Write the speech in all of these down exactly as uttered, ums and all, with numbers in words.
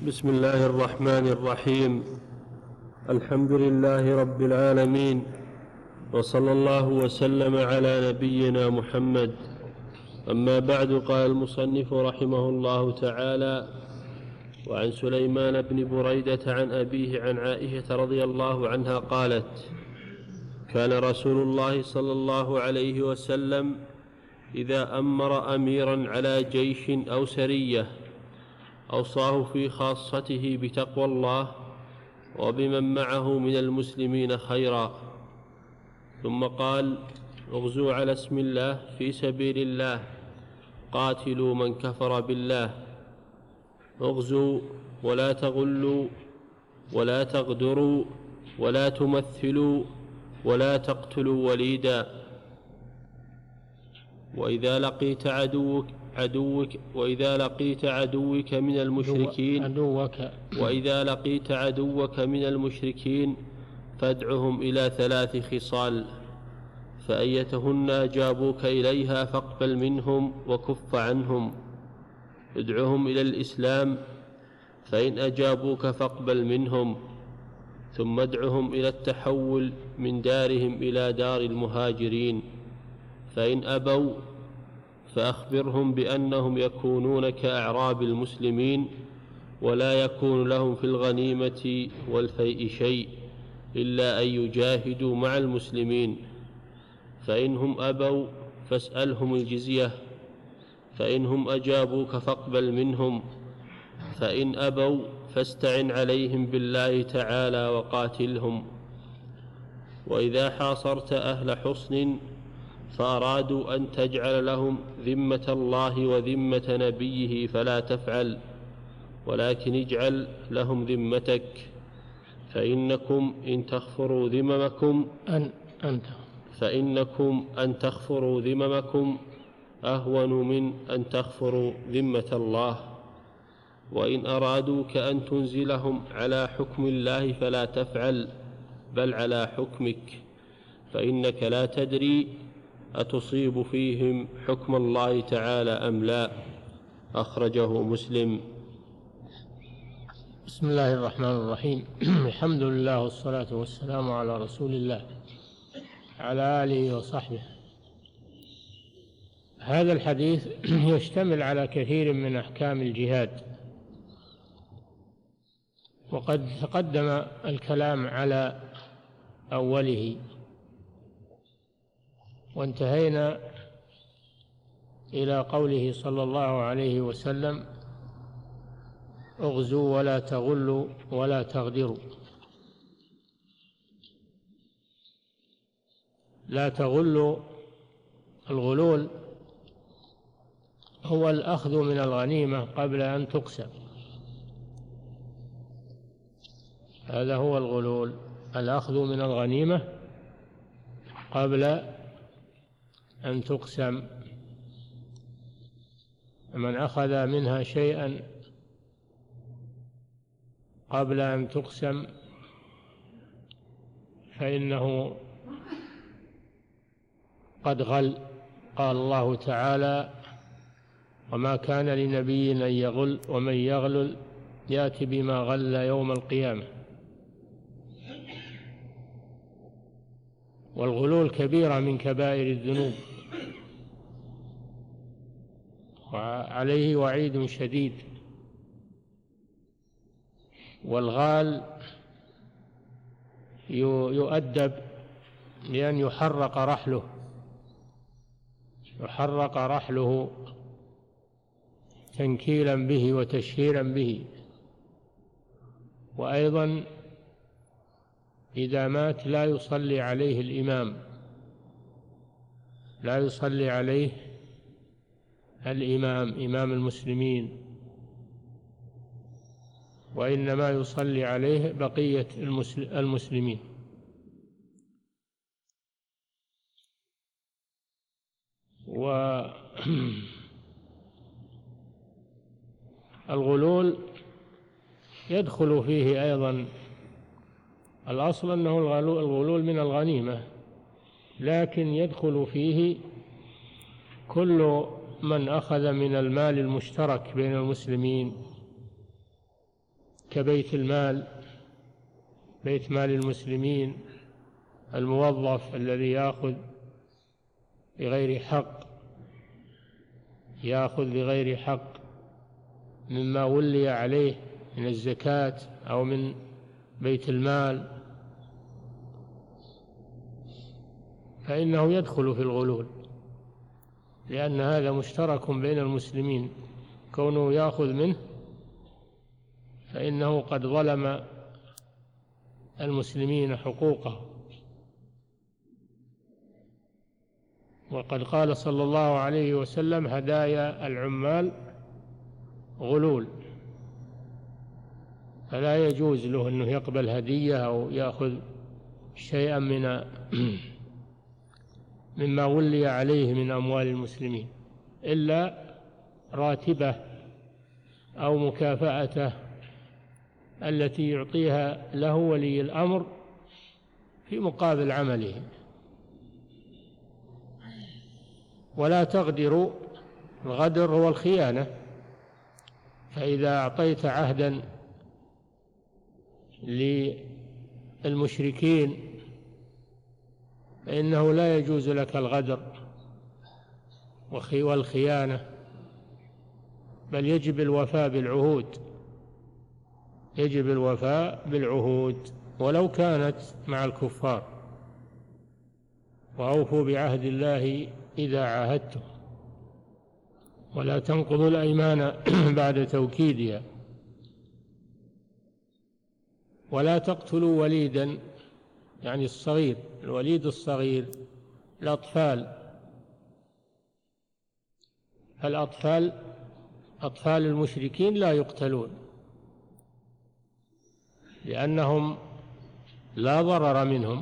بسم الله الرحمن الرحيم. الحمد لله رب العالمين، وصلى الله وسلم على نبينا محمد. أما بعد، قال المصنف رحمه الله تعالى: وعن سليمان بن بريدة عن أبيه عن عائشة رضي الله عنها قالت: كان رسول الله صلى الله عليه وسلم إذا أمر أميرا على جيش أو سرية أوصاه في خاصته بتقوى الله وبمن معه من المسلمين خيرا، ثم قال: اغزوا على اسم الله في سبيل الله، قاتلوا من كفر بالله، اغزوا ولا تغلوا ولا تغدروا ولا تمثلوا ولا تقتلوا وليدا، وإذا لقيت عدوك عدوك وإذا لقيت عدوك من المشركين عدوك وإذا لقيت عدوك من المشركين فادعهم إلى ثلاث خصال، فأيتهن أجابوك إليها فاقبل منهم وكف عنهم. ادعهم إلى الإسلام، فإن أجابوك فاقبل منهم، ثم ادعهم إلى التحول من دارهم إلى دار المهاجرين، فإن أبوا فأخبرهم بأنهم يكونون كأعراب المسلمين، ولا يكون لهم في الغنيمة والفيء شيء إلا أن يجاهدوا مع المسلمين، فإنهم أبوا فاسألهم الجزية، فإنهم أجابوك فاقبل منهم، فإن أبوا فاستعن عليهم بالله تعالى وقاتلهم. وإذا حاصرت أهل حصن فأرادوا أن تجعل لهم ذمة الله وذمة نبيه فلا تفعل، ولكن اجعل لهم ذمتك، فإنكم إن تغفروا ذممكم أن أنت فإنكم أن تغفروا ذممكم أهون من أن تغفروا ذمة الله. وإن أرادوك أن تنزلهم على حكم الله فلا تفعل، بل على حكمك، فإنك لا تدري أتصيب فيهم حكم الله تعالى أم لا. أخرجه مسلم. بسم الله الرحمن الرحيم. الحمد لله والصلاة والسلام على رسول الله على آله وصحبه. هذا الحديث يشتمل على كثير من أحكام الجهاد، وقد تقدم الكلام على أوله، وانتهينا إلى قوله صلى الله عليه وسلم: اغزوا ولا تغلوا ولا تغدروا. لا تغلوا، الغلول هو الأخذ من الغنيمة قبل أن تقسم، هذا هو الغلول، الأخذ من الغنيمة قبل أن تقسم. من أخذ منها شيئا قبل أن تقسم فإنه قد غل. قال الله تعالى: وما كان لنبي أن يغل ومن يغلل يأتي بما غل يوم القيامة. والغلول كبيرة من كبائر الذنوب، وعليه وعيد شديد. والغال يؤدب لأن يحرق رحله يحرق رحله تنكيلا به وتشهيرا به. وأيضا إذا مات لا يصلي عليه الإمام، لا يصلي عليه الإمام إمام المسلمين، وإنما يصلي عليه بقية المسلمين. والغلول يدخل فيه أيضا، الأصل أنه الغلول من الغنيمة، لكن يدخل فيه كل من أخذ من المال المشترك بين المسلمين كبيت المال، بيت مال المسلمين، الموظف الذي يأخذ بغير حق يأخذ بغير حق مما ولي عليه من الزكاة أو من بيت المال، فإنه يدخل في الغلول، لأن هذا مشترك بين المسلمين، كونه يأخذ منه فإنه قد ظلم المسلمين حقوقه. وقد قال صلى الله عليه وسلم: هدايا العمال غلول، فلا يجوز له أنه يقبل هدية أو يأخذ شيئا من مما ولي عليه من أموال المسلمين إلا راتبه أو مكافأته التي يعطيها له ولي الأمر في مقابل عمله. ولا تغدروا، الغدر هو الخيانة، فإذا أعطيت عهدا للمشركين فإنه لا يجوز لك الغدر والخيانة، بل يجب الوفاء بالعهود، يجب الوفاء بالعهود ولو كانت مع الكفار. وأوفوا بعهد الله إذا عاهدتم ولا تنقضوا الأيمان بعد توكيدها. ولا تقتلوا وليدا، يعني الصغير، الوليد الصغير، الأطفال. الأطفال أطفال المشركين لا يقتلون لأنهم لا ضرر منهم،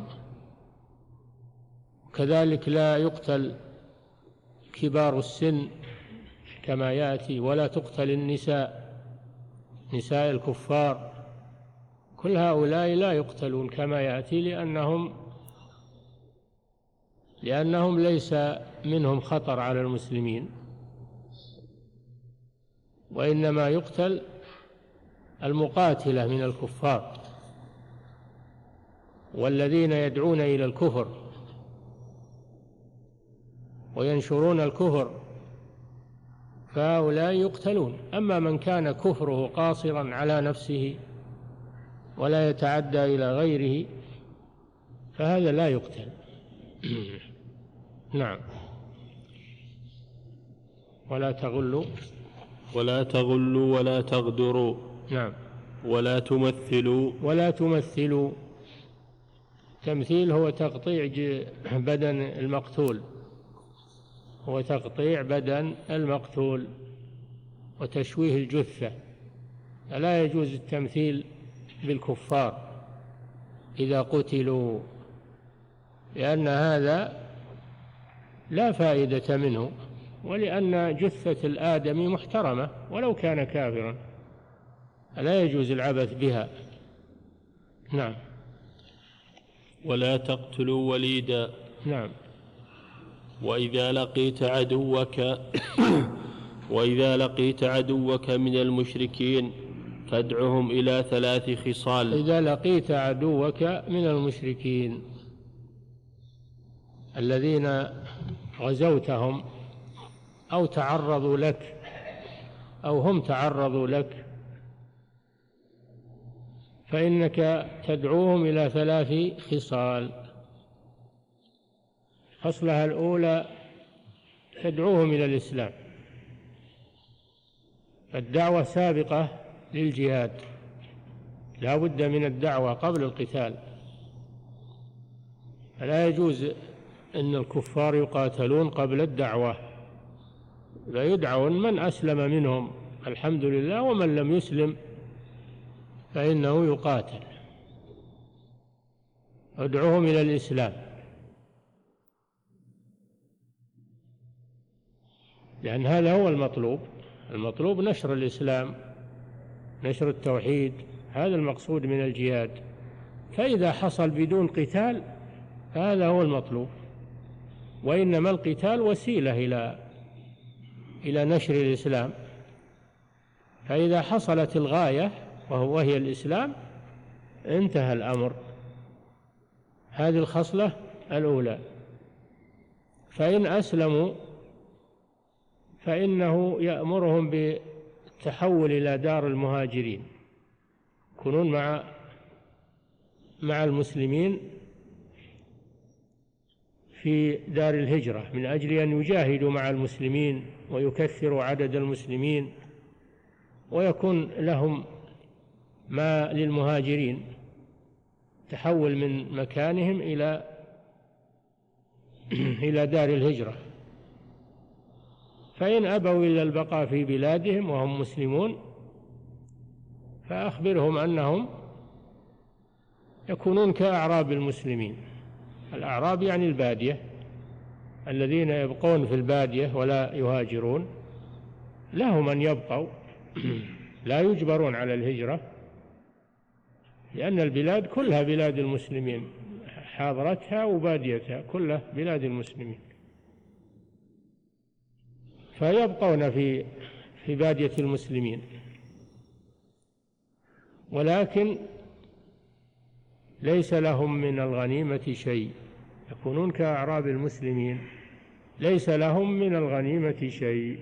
كذلك لا يقتل كبار السن كما يأتي، ولا تقتل النساء، نساء الكفار، كل هؤلاء لا يقتلون كما يأتي، لأنهم لأنهم ليس منهم خطر على المسلمين، وإنما يقتل المقاتلة من الكفار والذين يدعون إلى الكفر وينشرون الكفر، فهؤلاء يقتلون. أما من كان كفره قاصرا على نفسه ولا يتعدى إلى غيره فهذا لا يقتل. نعم. ولا تغلوا ولا تغلوا ولا تغدروا. نعم. ولا تمثلوا ولا تمثلوا. تمثيل هو تقطيع بدن المقتول، هو تقطيع بدن المقتول وتشويه الجثة. فلا يجوز التمثيل بالكفار إذا قتلوا، لأن هذا لا فائدة منه، ولأن جثة الآدمي محترمة ولو كان كافرا، فلا يجوز العبث بها. نعم. ولا تقتلوا وليدا. نعم. وإذا لقيت عدوك وإذا لقيت عدوك من المشركين فادعهم إلى ثلاث خصال. إذا لقيت عدوك من المشركين الذين غزوتهم أو تعرضوا لك أو هم تعرضوا لك، فإنك تدعوهم إلى ثلاث خصال. خصلها الأولى تدعوهم إلى الإسلام، فالدعوة سابقة للجهاد، لا بد من الدعوة قبل القتال، فلا يجوز أن الكفار يقاتلون قبل الدعوة، لا يدعون من أسلم منهم الحمد لله، ومن لم يسلم فإنه يقاتل. ادعوهم إلى الإسلام، لأن هذا هو المطلوب. المطلوب نشر الإسلام، نشر التوحيد، هذا المقصود من الجهاد. فإذا حصل بدون قتال فهذا هو المطلوب، وإنما القتال وسيلة إلى إلى نشر الإسلام. فإذا حصلت الغاية وهي الإسلام، انتهى الأمر. هذه الخصلة الأولى. فإن أسلموا فإنه يأمرهم بالتحول إلى دار المهاجرين، يكونون مع مع المسلمين في دار الهجرة من أجل أن يجاهدوا مع المسلمين ويكثروا عدد المسلمين، ويكون لهم ما للمهاجرين، تحول من مكانهم إلى إلى دار الهجرة. فإن أبوا إلا البقاء في بلادهم وهم مسلمون فأخبرهم أنهم يكونون كأعراب المسلمين. الأعراب يعني البادية، الذين يبقون في البادية ولا يهاجرون، لهم أن يبقوا لا يجبرون على الهجرة، لأن البلاد كلها بلاد المسلمين، حاضرتها وباديتها كلها بلاد المسلمين، فيبقون في في بادية المسلمين. ولكن ليس لهم من الغنيمة شيء، يكونون كأعراب المسلمين، ليس لهم من الغنيمة شيء.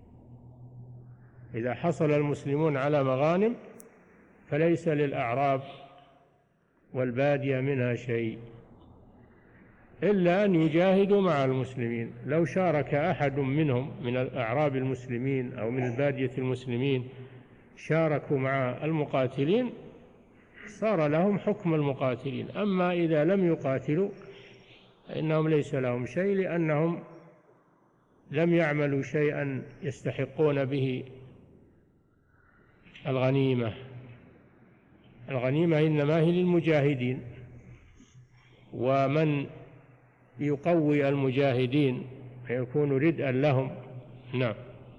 إذا حصل المسلمون على مغانم فليس للأعراب والبادية منها شيء، إلا أن يجاهدوا مع المسلمين. لو شارك أحد منهم من الأعراب المسلمين أو من البادية المسلمين، شاركوا مع المقاتلين، صار لهم حكم المقاتلين. أما إذا لم يقاتلوا فإنهم ليس لهم شيء، لأنهم لم يعملوا شيئا يستحقون به الغنيمة. الغنيمة إنما هي للمجاهدين، ومن يقوي المجاهدين فيكون ردءا لهم. نعم.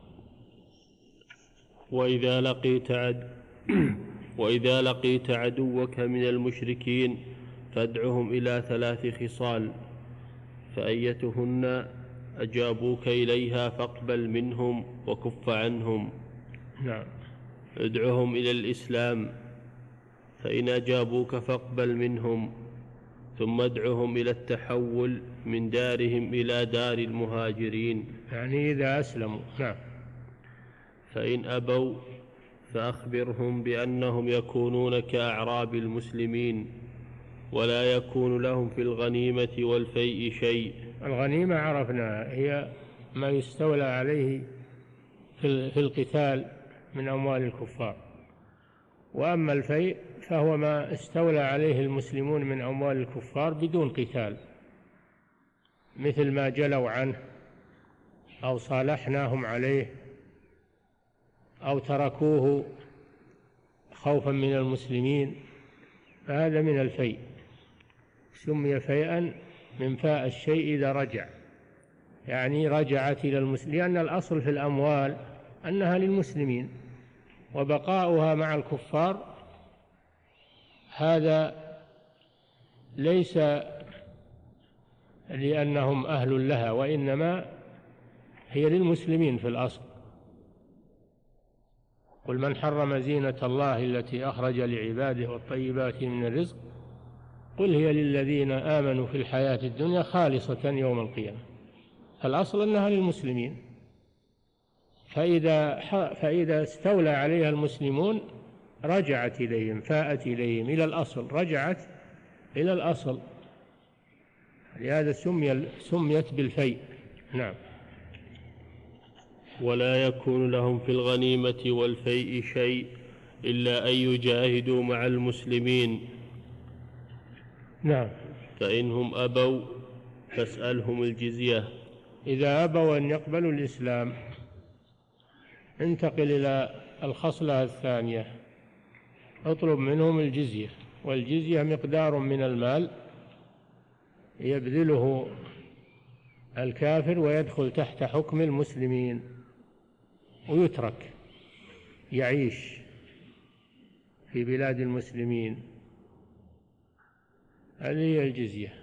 وإذا لقيت عد وإذا لقيت عدوك من المشركين فادعهم إلى ثلاث خصال، فأيتهن أجابوك إليها فاقبل منهم وكف عنهم. نعم. ادعهم إلى الإسلام، فإن أجابوك فاقبل منهم، ثم ادعهم إلى التحول من دارهم إلى دار المهاجرين، يعني إذا أسلموا. نعم. فإن أبوا فأخبرهم بأنهم يكونون كأعراب المسلمين، ولا يكون لهم في الغنيمة والفيء شيء. الغنيمة عرفنا هي ما يستولى عليه في القتال من أموال الكفار، وأما الفيء فهو ما استولى عليه المسلمون من أموال الكفار بدون قتال، مثل ما جلوا عنه أو صالحناهم عليه أو تركوه خوفا من المسلمين، فهذا من الفيء، سمي فيئا من فاء الشيء إذا رجع، يعني رجعت إلى المسلمين، لأن الأصل في الأموال أنها للمسلمين، وبقاؤها مع الكفار هذا ليس لأنهم أهل لها، وإنما هي للمسلمين في الأصل. قل من حرم زينة الله التي أخرج لعباده والطيبات من الرزق قل هي للذين آمنوا في الحياة الدنيا خالصة يوم القيامة. الأصل أنها للمسلمين، فإذا, فإذا استولى عليها المسلمون رجعت إليهم، فاءت إليهم إلى الأصل، رجعت إلى الأصل، لهذا سمي سميت بالفيء. نعم. ولا يكون لهم في الغنيمة والفيء شيء إلا أن يجاهدوا مع المسلمين. نعم. فإنهم أبوا فاسألهم الجزية. إذا أبوا أن يقبلوا الإسلام انتقل إلى الخصلة الثانية، اطلب منهم الجزية، والجزية مقدار من المال يبذله الكافر ويدخل تحت حكم المسلمين ويترك يعيش في بلاد المسلمين، هذه هي الجزية.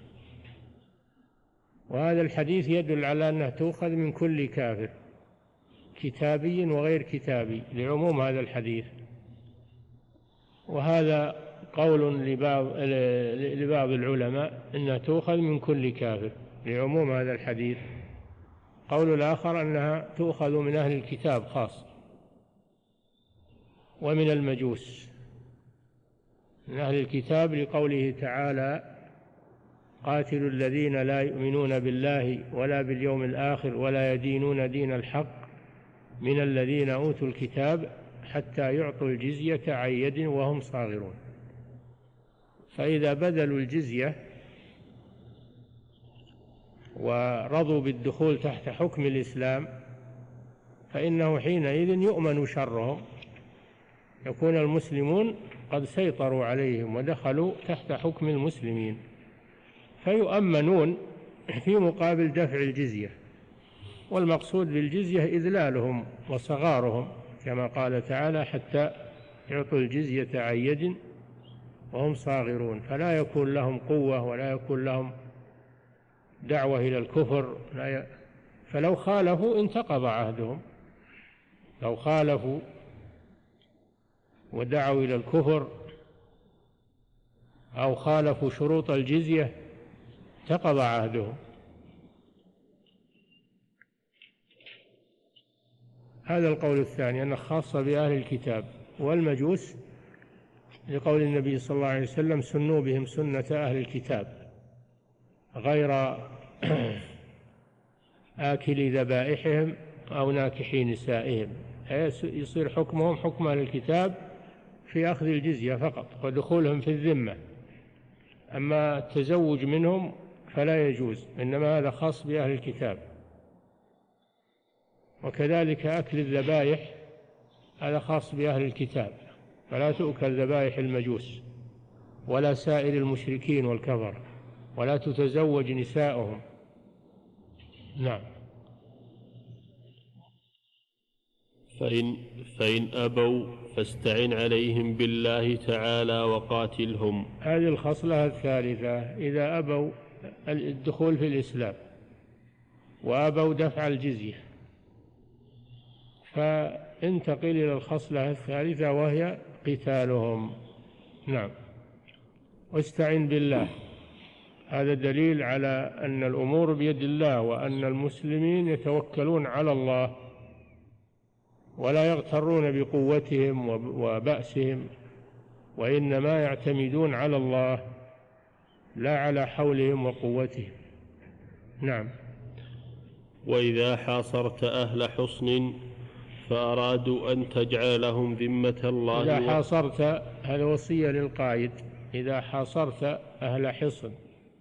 وهذا الحديث يدل على أنها تؤخذ من كل كافر كتابي وغير كتابي، لعموم هذا الحديث. وهذا قول لبعض, لبعض العلماء أنها تؤخذ من كل كافر لعموم هذا الحديث. قول الآخر أنها تؤخذ من أهل الكتاب خاص ومن المجوس من أهل الكتاب لقوله تعالى قاتلوا الذين لا يؤمنون بالله ولا باليوم الآخر ولا يدينون دين الحق من الذين أوتوا الكتاب حتى يعطوا الجزية عن يد وهم صاغرون. فإذا بذلوا الجزية ورضوا بالدخول تحت حكم الإسلام فإنه حينئذ يؤمن شرهم، يكون المسلمون قد سيطروا عليهم ودخلوا تحت حكم المسلمين، فيؤمنون في مقابل دفع الجزية. والمقصود بالجزية إذلالهم وصغارهم كما قال تعالى حتى يعطوا الجزية عن يد وهم صاغرون، فلا يكون لهم قوة ولا يكون لهم دعوة إلى الكفر، لا ي... فلو خالفوا انتقض عهدهم، لو خالفوا ودعوا إلى الكفر أو خالفوا شروط الجزية انتقض عهدهم. هذا القول الثاني أنه خاصة بأهل الكتاب. والمجوس لقول النبي صلى الله عليه وسلم سنوا بهم سنة أهل الكتاب غير آكل ذبائحهم أو ناكحي نسائهم، يصير حكمهم حكم أهل الكتاب في أخذ الجزية فقط ودخولهم في الذمة، أما التزوج منهم فلا يجوز، إنما هذا خاص بأهل الكتاب. وكذلك أكل الذبائح هذا خاص بأهل الكتاب، فلا تؤكل ذبائح المجوس ولا سائر المشركين والكفر، ولا تتزوج نساؤهم. نعم. فإن, فإن أبوا فاستعن عليهم بالله تعالى وقاتلهم. هذه الخصلة الثالثة، إذا أبوا الدخول في الإسلام وأبوا دفع الجزية فانتقل إلى الخصلة الثالثة وهي قتالهم. نعم. واستعن بالله، هذا دليل على أن الأمور بيد الله وأن المسلمين يتوكلون على الله ولا يغترون بقوتهم وبأسهم، وإنما يعتمدون على الله لا على حولهم وقوتهم. نعم. وإذا حاصرت أهل حصن فأرادوا أن تجعل لهم ذمة الله. إذا حاصرت، هذا وصية للقائد، إذا حاصرت أهل حصن،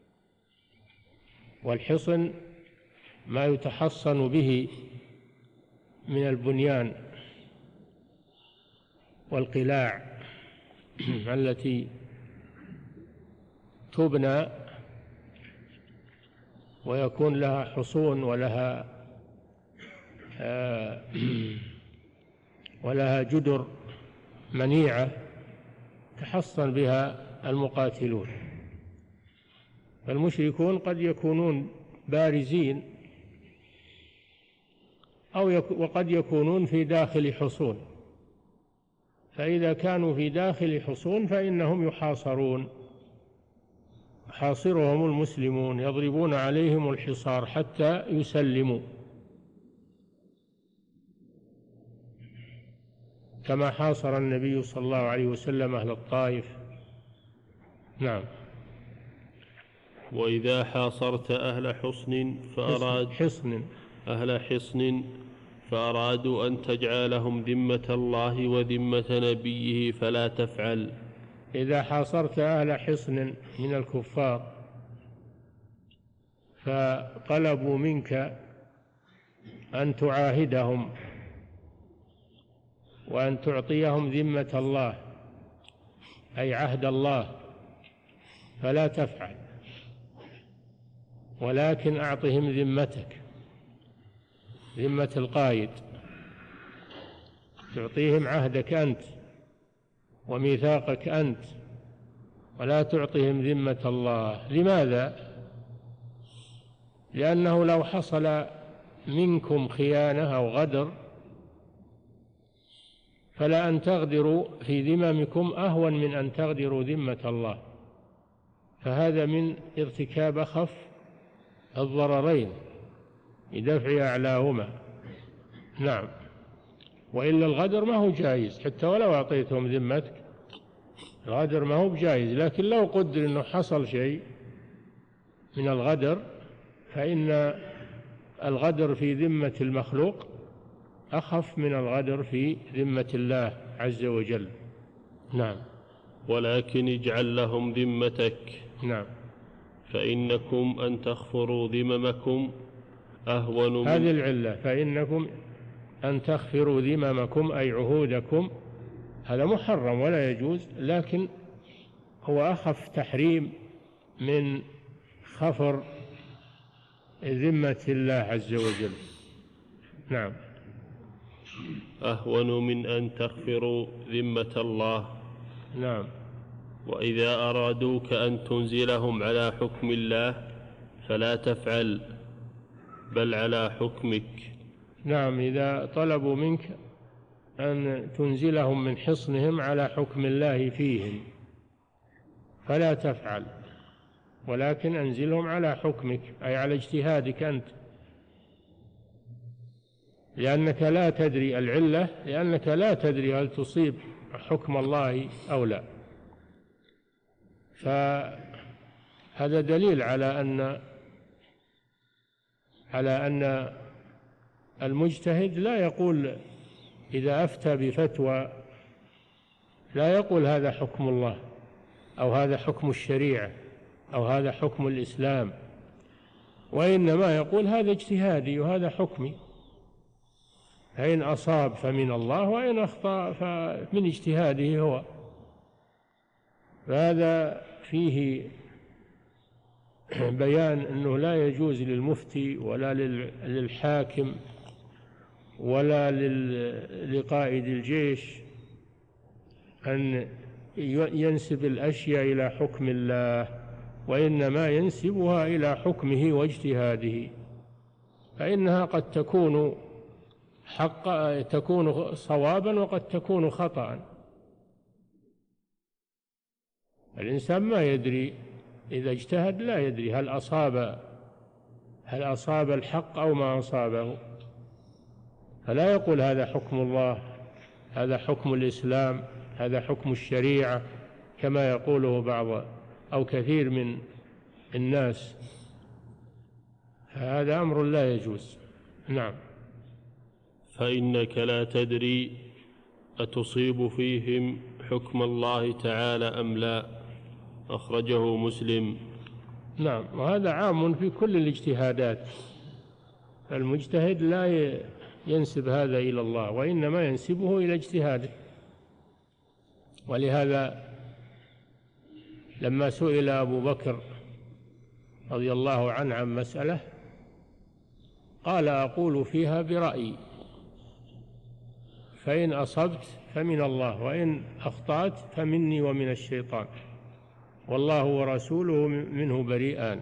والحصن ما يتحصن به من البنيان والقلاع التي تبنى ويكون لها حصون ولها آه ولها جدر منيعة تحصن بها المقاتلون. فالمشركون قد يكونون بارزين أو يك وقد يكونون في داخل حصون، فإذا كانوا في داخل حصون فإنهم يحاصرون، يحاصرهم المسلمون يضربون عليهم الحصار حتى يسلموا، كما حاصر النبي صلى الله عليه وسلم أهل الطائف. نعم. وإذا حاصرت أهل حصن فأراد حصن أهل حصن فأرادوا أن تجعلهم ذمة الله وذمة نبيه فلا تفعل. إذا حاصرت أهل حصن من الكفار فطلبوا منك أن تعاهدهم وأن تعطيهم ذمة الله أي عهد الله فلا تفعل، ولكن أعطهم ذمتك، ذمة القائد، تعطيهم عهدك أنت وميثاقك أنت، ولا تعطيهم ذمة الله. لماذا؟ لأنه لو حصل منكم خيانة أو غدر فلا أن تغدروا في ذممكم أهون من أن تغدروا ذمة الله، فهذا من ارتكاب أخف الضررين لدفع أعلاهما. نعم. وإلا الغدر ما هو جائز حتى ولو أعطيتهم ذمتك، الغدر ما هو بجائز، لكن لو قدر أنه حصل شيء من الغدر فإن الغدر في ذمة المخلوق أخف من الغدر في ذمة الله عز وجل. نعم. ولكن اجعل لهم ذمتك. نعم. فإنكم أن تغفروا ذممكم أهون من هذه العلة، فإنكم أن تغفروا ذممكم أي عهودكم، هذا محرم ولا يجوز، لكن هو أخف تحريم من خفر ذمة الله عز وجل. نعم. أهون من أن تغفروا ذمة الله. نعم. وإذا أرادوك أن تنزلهم على حكم الله فلا تفعل، بل على حكمك. نعم. إذا طلبوا منك أن تنزلهم من حصنهم على حكم الله فيهم فلا تفعل، ولكن أنزلهم على حكمك أي على اجتهادك أنت، لأنك لا تدري العلة، لأنك لا تدري هل تصيب حكم الله أو لا. فهذا دليل على أن على أن المجتهد لا يقول إذا أفتى بفتوى لا يقول هذا حكم الله أو هذا حكم الشريعة أو هذا حكم الإسلام، وإنما يقول هذا اجتهادي وهذا حكمي، فإن أصاب فمن الله وإن أخطأ فمن اجتهاده هو. فهذا فيه بيان أنه لا يجوز للمفتي ولا للحاكم ولا لقائد الجيش أن ينسب الأشياء إلى حكم الله، وإنما ينسبها إلى حكمه واجتهاده، فإنها قد تكون حقا، تكون صوابا وقد تكون خطأ. الإنسان ما يدري إذا اجتهد، لا يدري هل أصاب هل أصاب الحق أو ما أصابه، فلا يقول هذا حكم الله، هذا حكم الإسلام، هذا حكم الشريعة كما يقوله بعض أو كثير من الناس، فهذا أمر لا يجوز. نعم. فإنك لا تدري أتصيب فيهم حكم الله تعالى أم لا. أخرجه مسلم. نعم. وهذا عام في كل الاجتهادات، المجتهد لا ينسب هذا إلى الله وإنما ينسبه إلى اجتهاده. ولهذا لما سئل أبو بكر رضي الله عنه عن مسألة قال أقول فيها برأيي، فإن أصبت فمن الله وإن أخطأت فمني ومن الشيطان، والله ورسوله منه بريئان.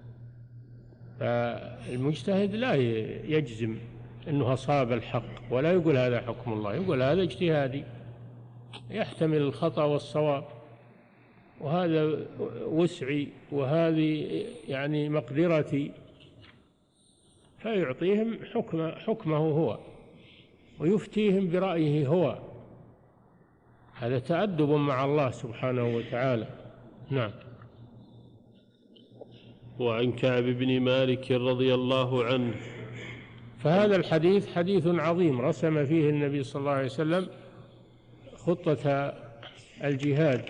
فالمجتهد لا يجزم أنه أصاب الحق ولا يقول هذا حكم الله، يقول هذا اجتهادي يحتمل الخطأ والصواب، وهذا وسعي وهذه يعني مقدرتي، فيعطيهم حكم حكمه هو ويفتيهم برأيه هو. هذا تأدب مع الله سبحانه وتعالى. نعم. وعن كعب بن مالك رضي الله عنه. فهذا الحديث حديث عظيم رسم فيه النبي صلى الله عليه وسلم خطة الجهاد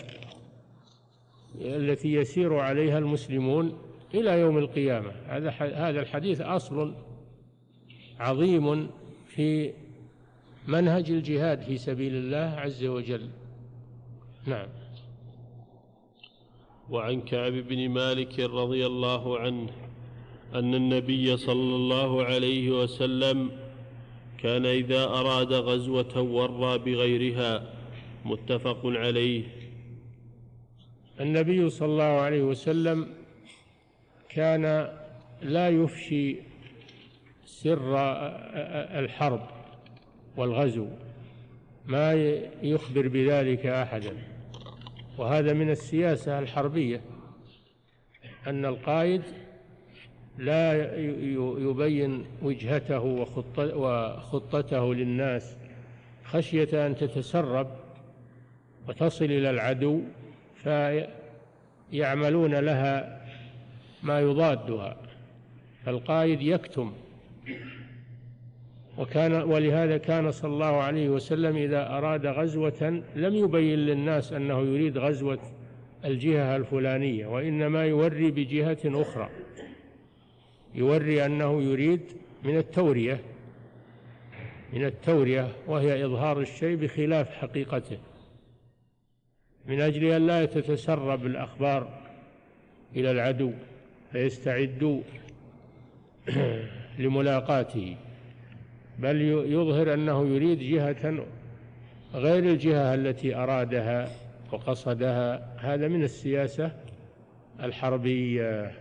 التي يسير عليها المسلمون إلى يوم القيامة. هذا هذا الحديث أصل عظيم في منهج الجهاد في سبيل الله عز وجل. نعم. وعن كعب بن مالك رضي الله عنه أن النبي صلى الله عليه وسلم كان إذا أراد غزوة ورى بغيرها. متفق عليه. النبي صلى الله عليه وسلم كان لا يفشي سر الحرب والغزو، ما يخبر بذلك أحدا. وهذا من السياسة الحربية، أن القائد لا يبين وجهته وخطته للناس خشية أن تتسرب وتصل إلى العدو فيعملون لها ما يضادها، فالقائد يكتم. وكان ولهذا كان صلى الله عليه وسلم إذا أراد غزوة لم يبين للناس أنه يريد غزوة الجهة الفلانية، وإنما يوري بجهة أخرى، يوري أنه يريد من التورية من التورية وهي إظهار الشيء بخلاف حقيقته، من أجل أن لا تتسرب الأخبار إلى العدو فيستعدوا لملاقاته، بل يظهر أنه يريد جهة غير الجهة التي أرادها وقصدها. هذا من السياسة الحربية.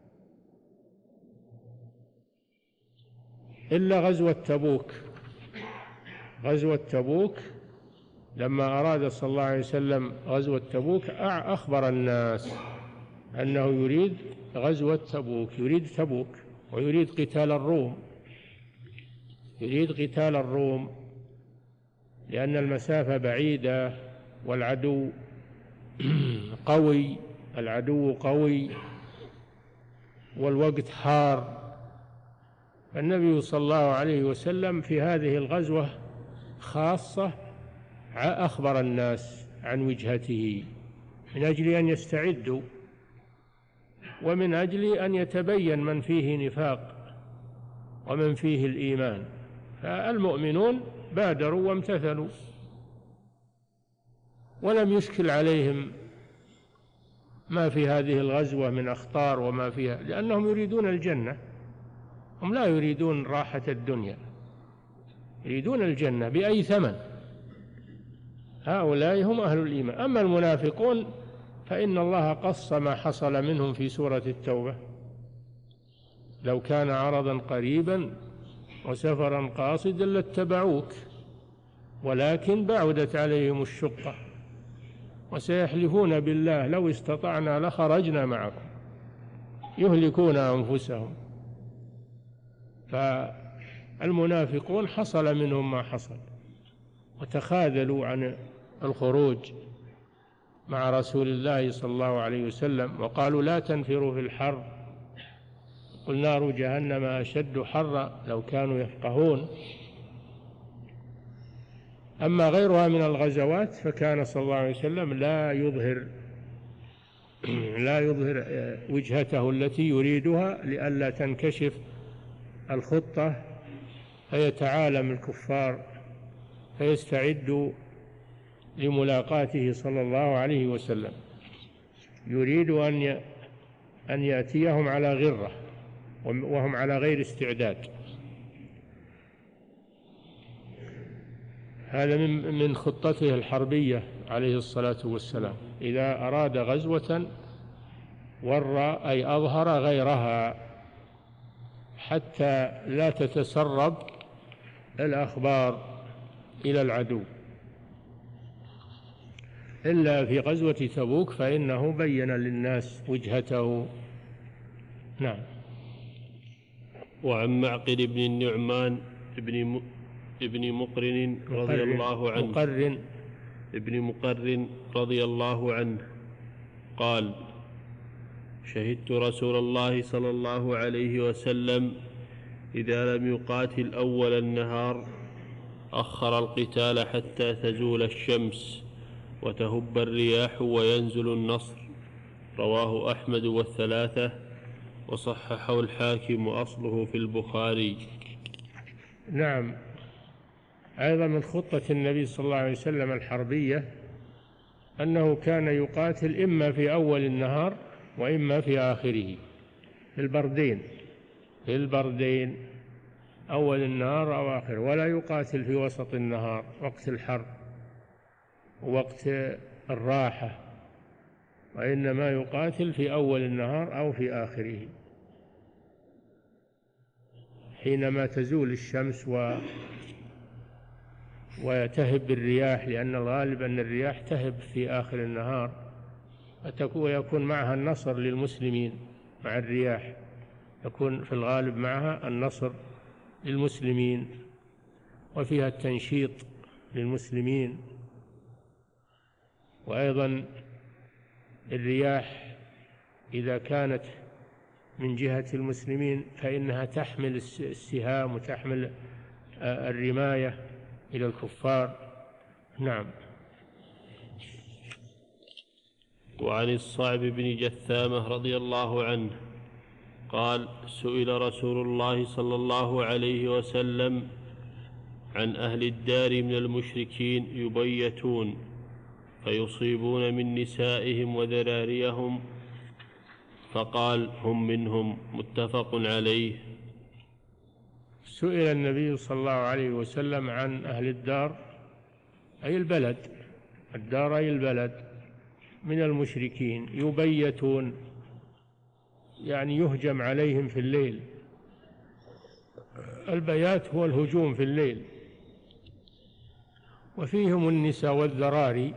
إلا غزوة تبوك. غزوة تبوك لما أراد صلى الله عليه وسلم غزوة تبوك أخبر الناس أنه يريد غزوة تبوك، يريد تبوك ويريد قتال الروم، يريد قتال الروم لأن المسافة بعيدة والعدو قوي، العدو قوي والوقت حار. النبي صلى الله عليه وسلم في هذه الغزوة خاصة أخبر الناس عن وجهته من أجل أن يستعدوا، ومن أجل أن يتبين من فيه نفاق ومن فيه الإيمان. فالمؤمنون بادروا وامتثلوا ولم يشكل عليهم ما في هذه الغزوة من أخطار وما فيها، لأنهم يريدون الجنة، هم لا يريدون راحة الدنيا، يريدون الجنة بأي ثمن. هؤلاء هم أهل الإيمان. أما المنافقون فإن الله قص ما حصل منهم في سورة التوبة: لو كان عرضا قريبا وسفرا قاصدا لاتبعوك ولكن بعدت عليهم الشقة وسيحلفون بالله لو استطعنا لخرجنا معكم يهلكون أنفسهم. فالمنافقون حصل منهم ما حصل وتخاذلوا عن الخروج مع رسول الله صلى الله عليه وسلم، وقالوا: لا تنفروا في الحر، قل نار جهنم أشد حرا، لو كانوا يفقهون. أما غيرها من الغزوات فكان صلى الله عليه وسلم لا يظهر لا يظهر وجهته التي يريدها لئلا تنكشف الخطة فيتعالم الكفار فيستعدوا لملاقاته صلى الله عليه وسلم. يريد أن أن يأتيهم على غرة وهم على غير استعداد. هذا من من خطته الحربية عليه الصلاة والسلام. إذا أراد غزوة ورى أي أظهر غيرها حتى لا تتسرب الأخبار إلى العدو. إلا في غزوة تبوك فإنه بين للناس وجهته. نعم. وعن معقل بن النعمان ابن ابن مقرن رضي الله عنه مقرن ابن مقرن رضي الله عنه قال: شهدت رسول الله صلى الله عليه وسلم إذا لم يقاتل أول النهار أخر القتال حتى تزول الشمس وتهب الرياح وينزل النصر. رواه أحمد والثلاثة وصححه الحاكم وأصله في البخاري. نعم. أيضا من خطة النبي صلى الله عليه وسلم الحربية أنه كان يقاتل إما في أول النهار وإما في آخره، في البردين في البردين أول النهار أو آخر، ولا يقاتل في وسط النهار وقت الحر ووقت الراحة، وإنما يقاتل في أول النهار أو في آخره حينما تزول الشمس وتهب بالرياح، لأن الغالب أن الرياح تهب في آخر النهار ويكون معها النصر للمسلمين. مع الرياح يكون في الغالب معها النصر للمسلمين وفيها التنشيط للمسلمين. وأيضا الرياح إذا كانت من جهة المسلمين فإنها تحمل السهام وتحمل الرماية إلى الكفار. نعم. وعن الصعب بن جثامة رضي الله عنه قال: سئل رسول الله صلى الله عليه وسلم عن أهل الدار من المشركين يبيتون فيصيبون من نسائهم وذراريهم، فقال: هم منهم. متفق عليه. سئل النبي صلى الله عليه وسلم عن أهل الدار أي البلد، الدار أي البلد، من المشركين يبيتون يعني يهجم عليهم في الليل. البيات هو الهجوم في الليل. وفيهم النساء والذراري،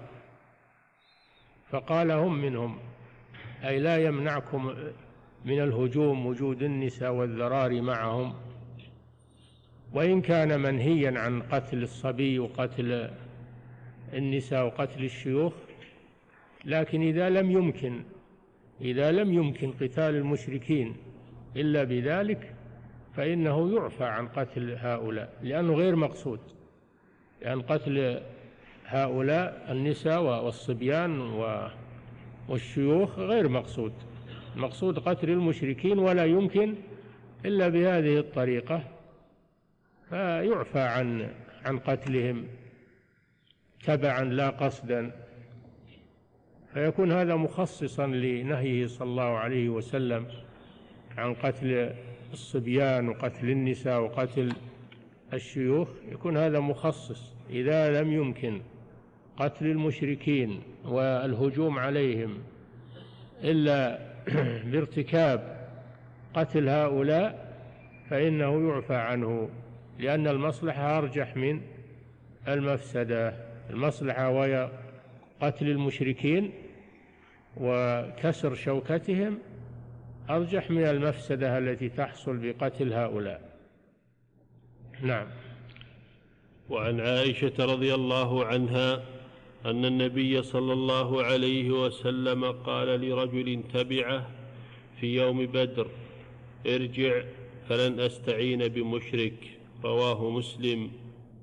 فقال هم منهم، أي لا يمنعكم من الهجوم وجود النساء والذراري معهم، وإن كان منهيا عن قتل الصبي وقتل النساء وقتل الشيوخ، لكن إذا لم يمكن إذا لم يمكن قتال المشركين إلا بذلك فإنه يعفى عن قتل هؤلاء، لأنه غير مقصود، لأن قتل هؤلاء النساء والصبيان والشيوخ غير مقصود. المقصود قتل المشركين، ولا يمكن إلا بهذه الطريقة، فيعفى عن عن قتلهم تبعا لا قصدا، فيكون هذا مخصصا لنهيه صلى الله عليه وسلم عن قتل الصبيان وقتل النساء وقتل الشيوخ. يكون هذا مخصص إذا لم يمكن قتل المشركين والهجوم عليهم إلا بارتكاب قتل هؤلاء، فإنه يعفى عنه، لأن المصلحة أرجح من المفسدة. المصلحة وهي قتل المشركين وكسر شوكتهم أرجح من المفسدة التي تحصل بقتل هؤلاء. نعم. وعن عائشة رضي الله عنها أن النبي صلى الله عليه وسلم قال لرجل تبعه في يوم بدر: ارجع فلن أستعين بمشرك. رواه مسلم.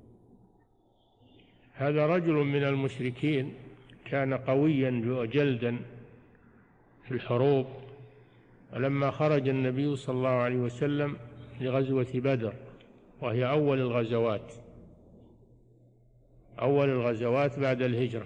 هذا رجل من المشركين كان قويا جلدا في الحروب، ولما خرج النبي صلى الله عليه وسلم لغزوة بدر، وهي أول الغزوات أول الغزوات بعد الهجرة،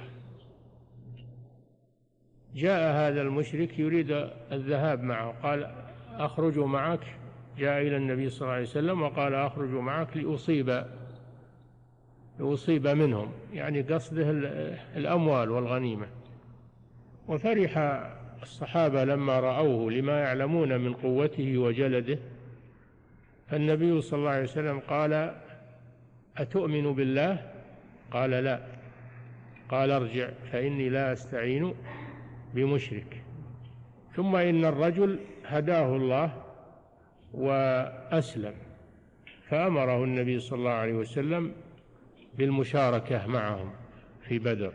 جاء هذا المشرك يريد الذهاب معه، قال: أخرج معك. جاء إلى النبي صلى الله عليه وسلم وقال: أخرج معك لأصيب لأصيب منهم، يعني قصده الأموال والغنيمة. وفرح الصحابة لما رأوه لما يعلمون من قوته وجلده، فالنبي صلى الله عليه وسلم قال: أتؤمن بالله؟ قال: لا. قال: ارجع فإني لا أستعين بمشرك. ثم إن الرجل هداه الله وأسلم، فأمره النبي صلى الله عليه وسلم بالمشاركة معهم في بدر.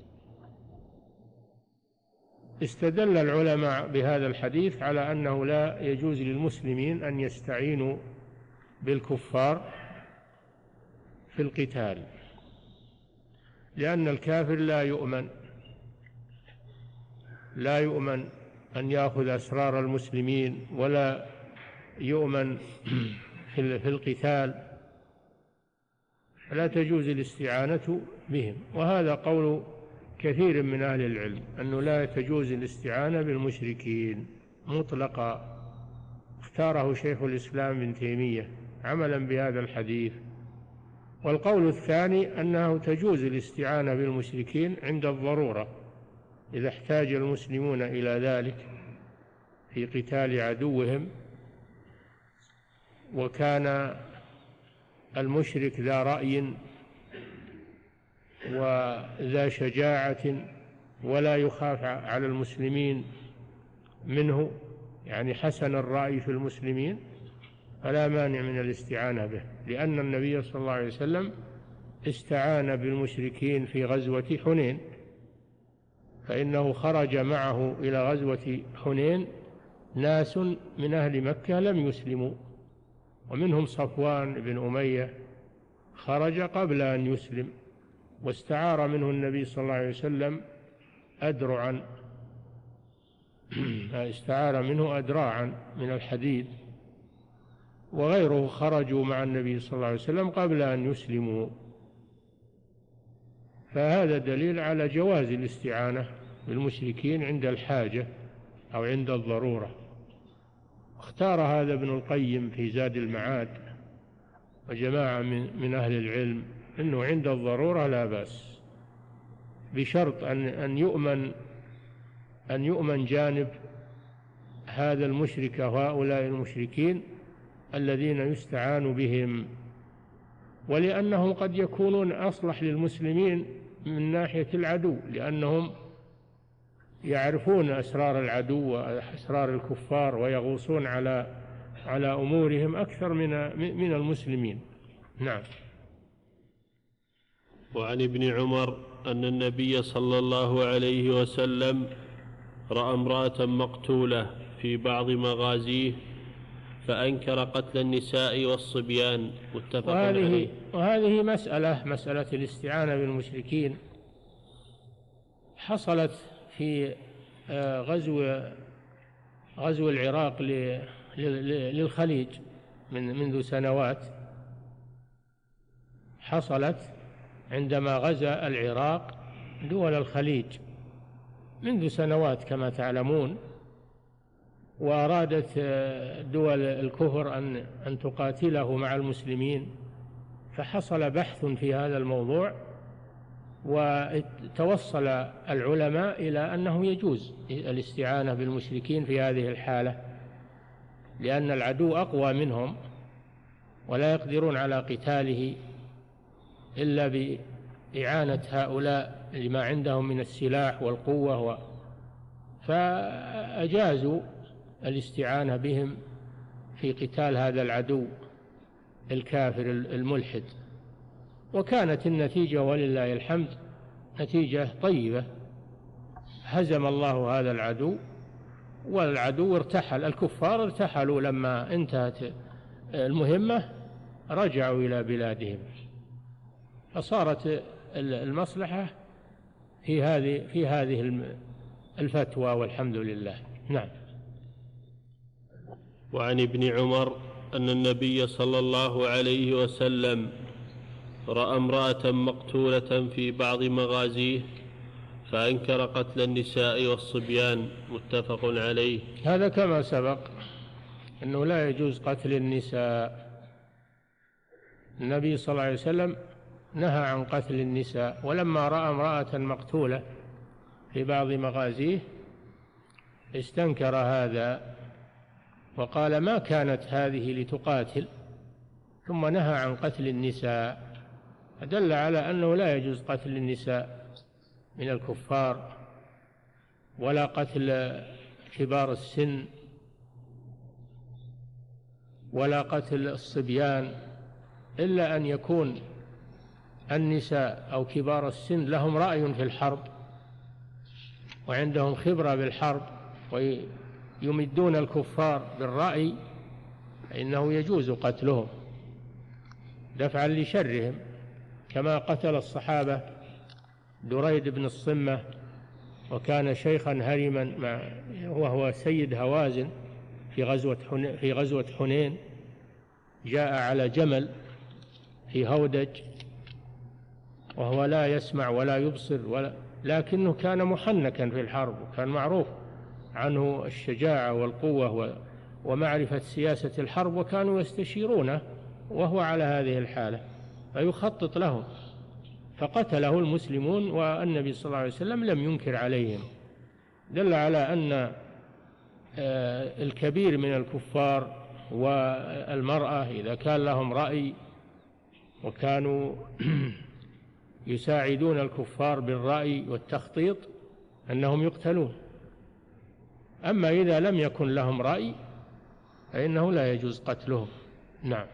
استدل العلماء بهذا الحديث على أنه لا يجوز للمسلمين أن يستعينوا بالكفار في القتال، لأن الكافر لا يؤمن لا يؤمن أن يأخذ أسرار المسلمين، ولا يؤمن في القتال، فلا تجوز الاستعانة بهم. وهذا قول كثير من أهل العلم، أنه لا تجوز الاستعانة بالمشركين مطلقا، اختاره شيخ الإسلام ابن تيمية عملا بهذا الحديث. والقول الثاني أنه تجوز الاستعانة بالمشركين عند الضرورة، إذا احتاج المسلمون إلى ذلك في قتال عدوهم، وكان المشرك ذا رأي وذا شجاعة ولا يخاف على المسلمين منه، يعني حسن الرأي في المسلمين، فلا مانع من الاستعانة به، لأن النبي صلى الله عليه وسلم استعان بالمشركين في غزوة حنين، فإنه خرج معه إلى غزوة حنين ناس من أهل مكة لم يسلموا، ومنهم صفوان بن أمية خرج قبل أن يسلم، واستعار منه النبي صلى الله عليه وسلم أدرعا استعار منه أدراعا من الحديد، وغيره خرجوا مع النبي صلى الله عليه وسلم قبل أن يسلموا. فهذا دليل على جواز الاستعانة بالمشركين عند الحاجة أو عند الضرورة. اختار هذا ابن القيم في زاد المعاد وجماعة من, من أهل العلم أنه عند الضرورة لا بأس، بشرط أن, أن يؤمن أن يؤمن جانب هذا المشرك وهؤلاء المشركين الذين يستعان بهم، ولأنهم قد يكونون أصلح للمسلمين من ناحية العدو، لأنهم يعرفون أسرار العدو وأسرار الكفار ويغوصون على على أمورهم أكثر من من المسلمين. نعم. وعن ابن عمر أن النبي صلى الله عليه وسلم رأى امرأة مقتولة في بعض مغازيه فأنكر قتل النساء والصبيان، متفق عليه. وهذه مسألة مسألة الاستعانة بالمشركين حصلت في غزو غزو العراق للخليج من منذ سنوات، حصلت عندما غزا العراق دول الخليج منذ سنوات كما تعلمون، وأرادت دول الكفر أن أن تقاتله مع المسلمين، فحصل بحث في هذا الموضوع، وتوصل العلماء إلى أنه يجوز الاستعانة بالمشركين في هذه الحالة، لأن العدو أقوى منهم ولا يقدرون على قتاله إلا بإعانة هؤلاء لما عندهم من السلاح والقوة و... فأجازوا الاستعانة بهم في قتال هذا العدو الكافر الملحد، وكانت النتيجة ولله الحمد نتيجة طيبة، هزم الله هذا العدو، والعدو ارتحل، الكفار ارتحلوا لما انتهت المهمة رجعوا إلى بلادهم، فصارت المصلحة في هذه في هذه الفتوى والحمد لله. نعم. وعن ابن عمر أن النبي صلى الله عليه وسلم رأى امرأة مقتولة في بعض مغازيه فأنكر قتل النساء والصبيان، متفق عليه. هذا كما سبق أنه لا يجوز قتل النساء، النبي صلى الله عليه وسلم نهى عن قتل النساء، ولما رأى امرأة مقتولة في بعض مغازيه استنكر هذا وقال ما كانت هذه لتقاتل، ثم نهى عن قتل النساء، فدل على أنه لا يجوز قتل النساء من الكفار ولا قتل كبار السن ولا قتل الصبيان، إلا أن يكون النساء أو كبار السن لهم رأي في الحرب وعندهم خبرة بالحرب ويمدون الكفار بالرأي، فإنه يجوز قتلهم دفعا لشرهم، كما قتل الصحابة دريد بن الصمة وكان شيخا هرما وهو سيد هوازن في غزوة حنين, في غزوة حنين جاء على جمل في هودج وهو لا يسمع ولا يبصر ولا، لكنه كان محنكا في الحرب، وكان معروف عنه الشجاعة والقوة ومعرفة سياسة الحرب، وكانوا يستشيرونه وهو على هذه الحالة فيخطط لهم، فقتله المسلمون والنبي صلى الله عليه وسلم لم ينكر عليهم، دل على أن الكبير من الكفار والمرأة إذا كان لهم رأي وكانوا يساعدون الكفار بالرأي والتخطيط أنهم يقتلون. أما إذا لم يكن لهم رأي فإنه لا يجوز قتلهم. نعم.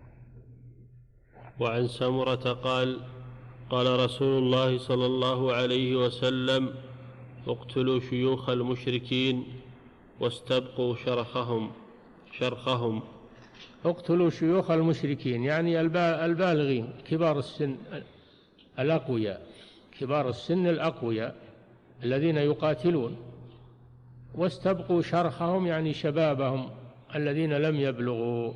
وعن سمرة قال قال رسول الله صلى الله عليه وسلم اقتلوا شيوخ المشركين واستبقوا شرخهم شرخهم اقتلوا شيوخ المشركين يعني البالغين كبار السن الأقوياء، كبار السن الأقوياء الذين يقاتلون، واستبقوا شرخهم يعني شبابهم الذين لم يبلغوا.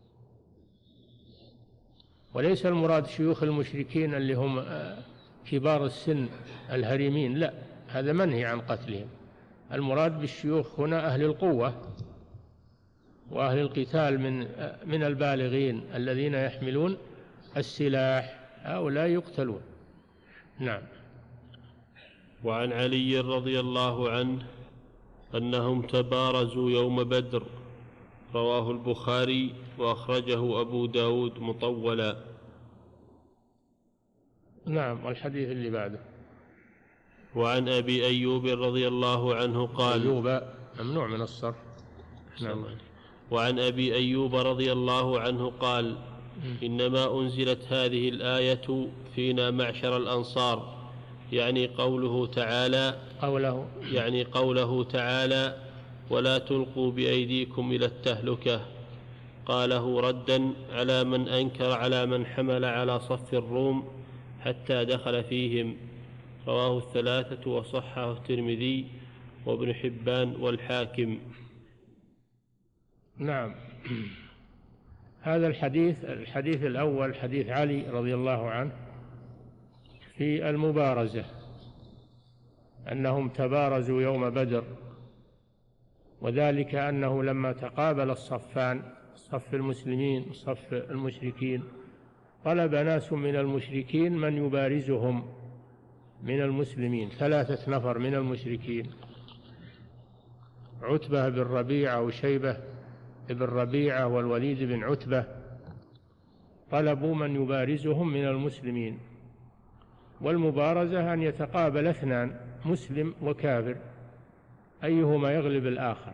وليس المراد شيوخ المشركين اللي هم كبار السن الهرمين، لا، هذا منهي عن قتلهم. المراد بالشيوخ هنا أهل القوة وأهل القتال من من البالغين الذين يحملون السلاح، هؤلاء يقتلون. نعم. وعن علي رضي الله عنه أنهم تبارزوا يوم بدر، رواه البخاري وأخرجه أبو داود مطولا. نعم. والحديث اللي بعده. وعن أبي أيوب رضي الله عنه قال أيوب ممنوع من الصرف. نعم. وعن أبي أيوب رضي الله عنه قال إنما أنزلت هذه الآية فينا معشر الأنصار، يعني قوله تعالى قوله يعني قوله تعالى ولا تلقوا بأيديكم إلى التهلكة، قاله ردا على من أنكر على من حمل على صف الروم حتى دخل فيهم، رواه الثلاثة وصححه الترمذي وابن حبان والحاكم. نعم. هذا الحديث الحديث الأول حديث علي رضي الله عنه في المبارزة، أنهم تبارزوا يوم بدر، وذلك أنه لما تقابل الصفان، صف المسلمين وصف المشركين، طلب ناس من المشركين من يبارزهم من المسلمين، ثلاثة نفر من المشركين، عتبة بن ربيعة وشيبة بن ربيعة والوليد بن عتبة، طلبوا من يبارزهم من المسلمين. والمبارزة أن يتقابل اثنان مسلم وكافر أيهما يغلب الآخر.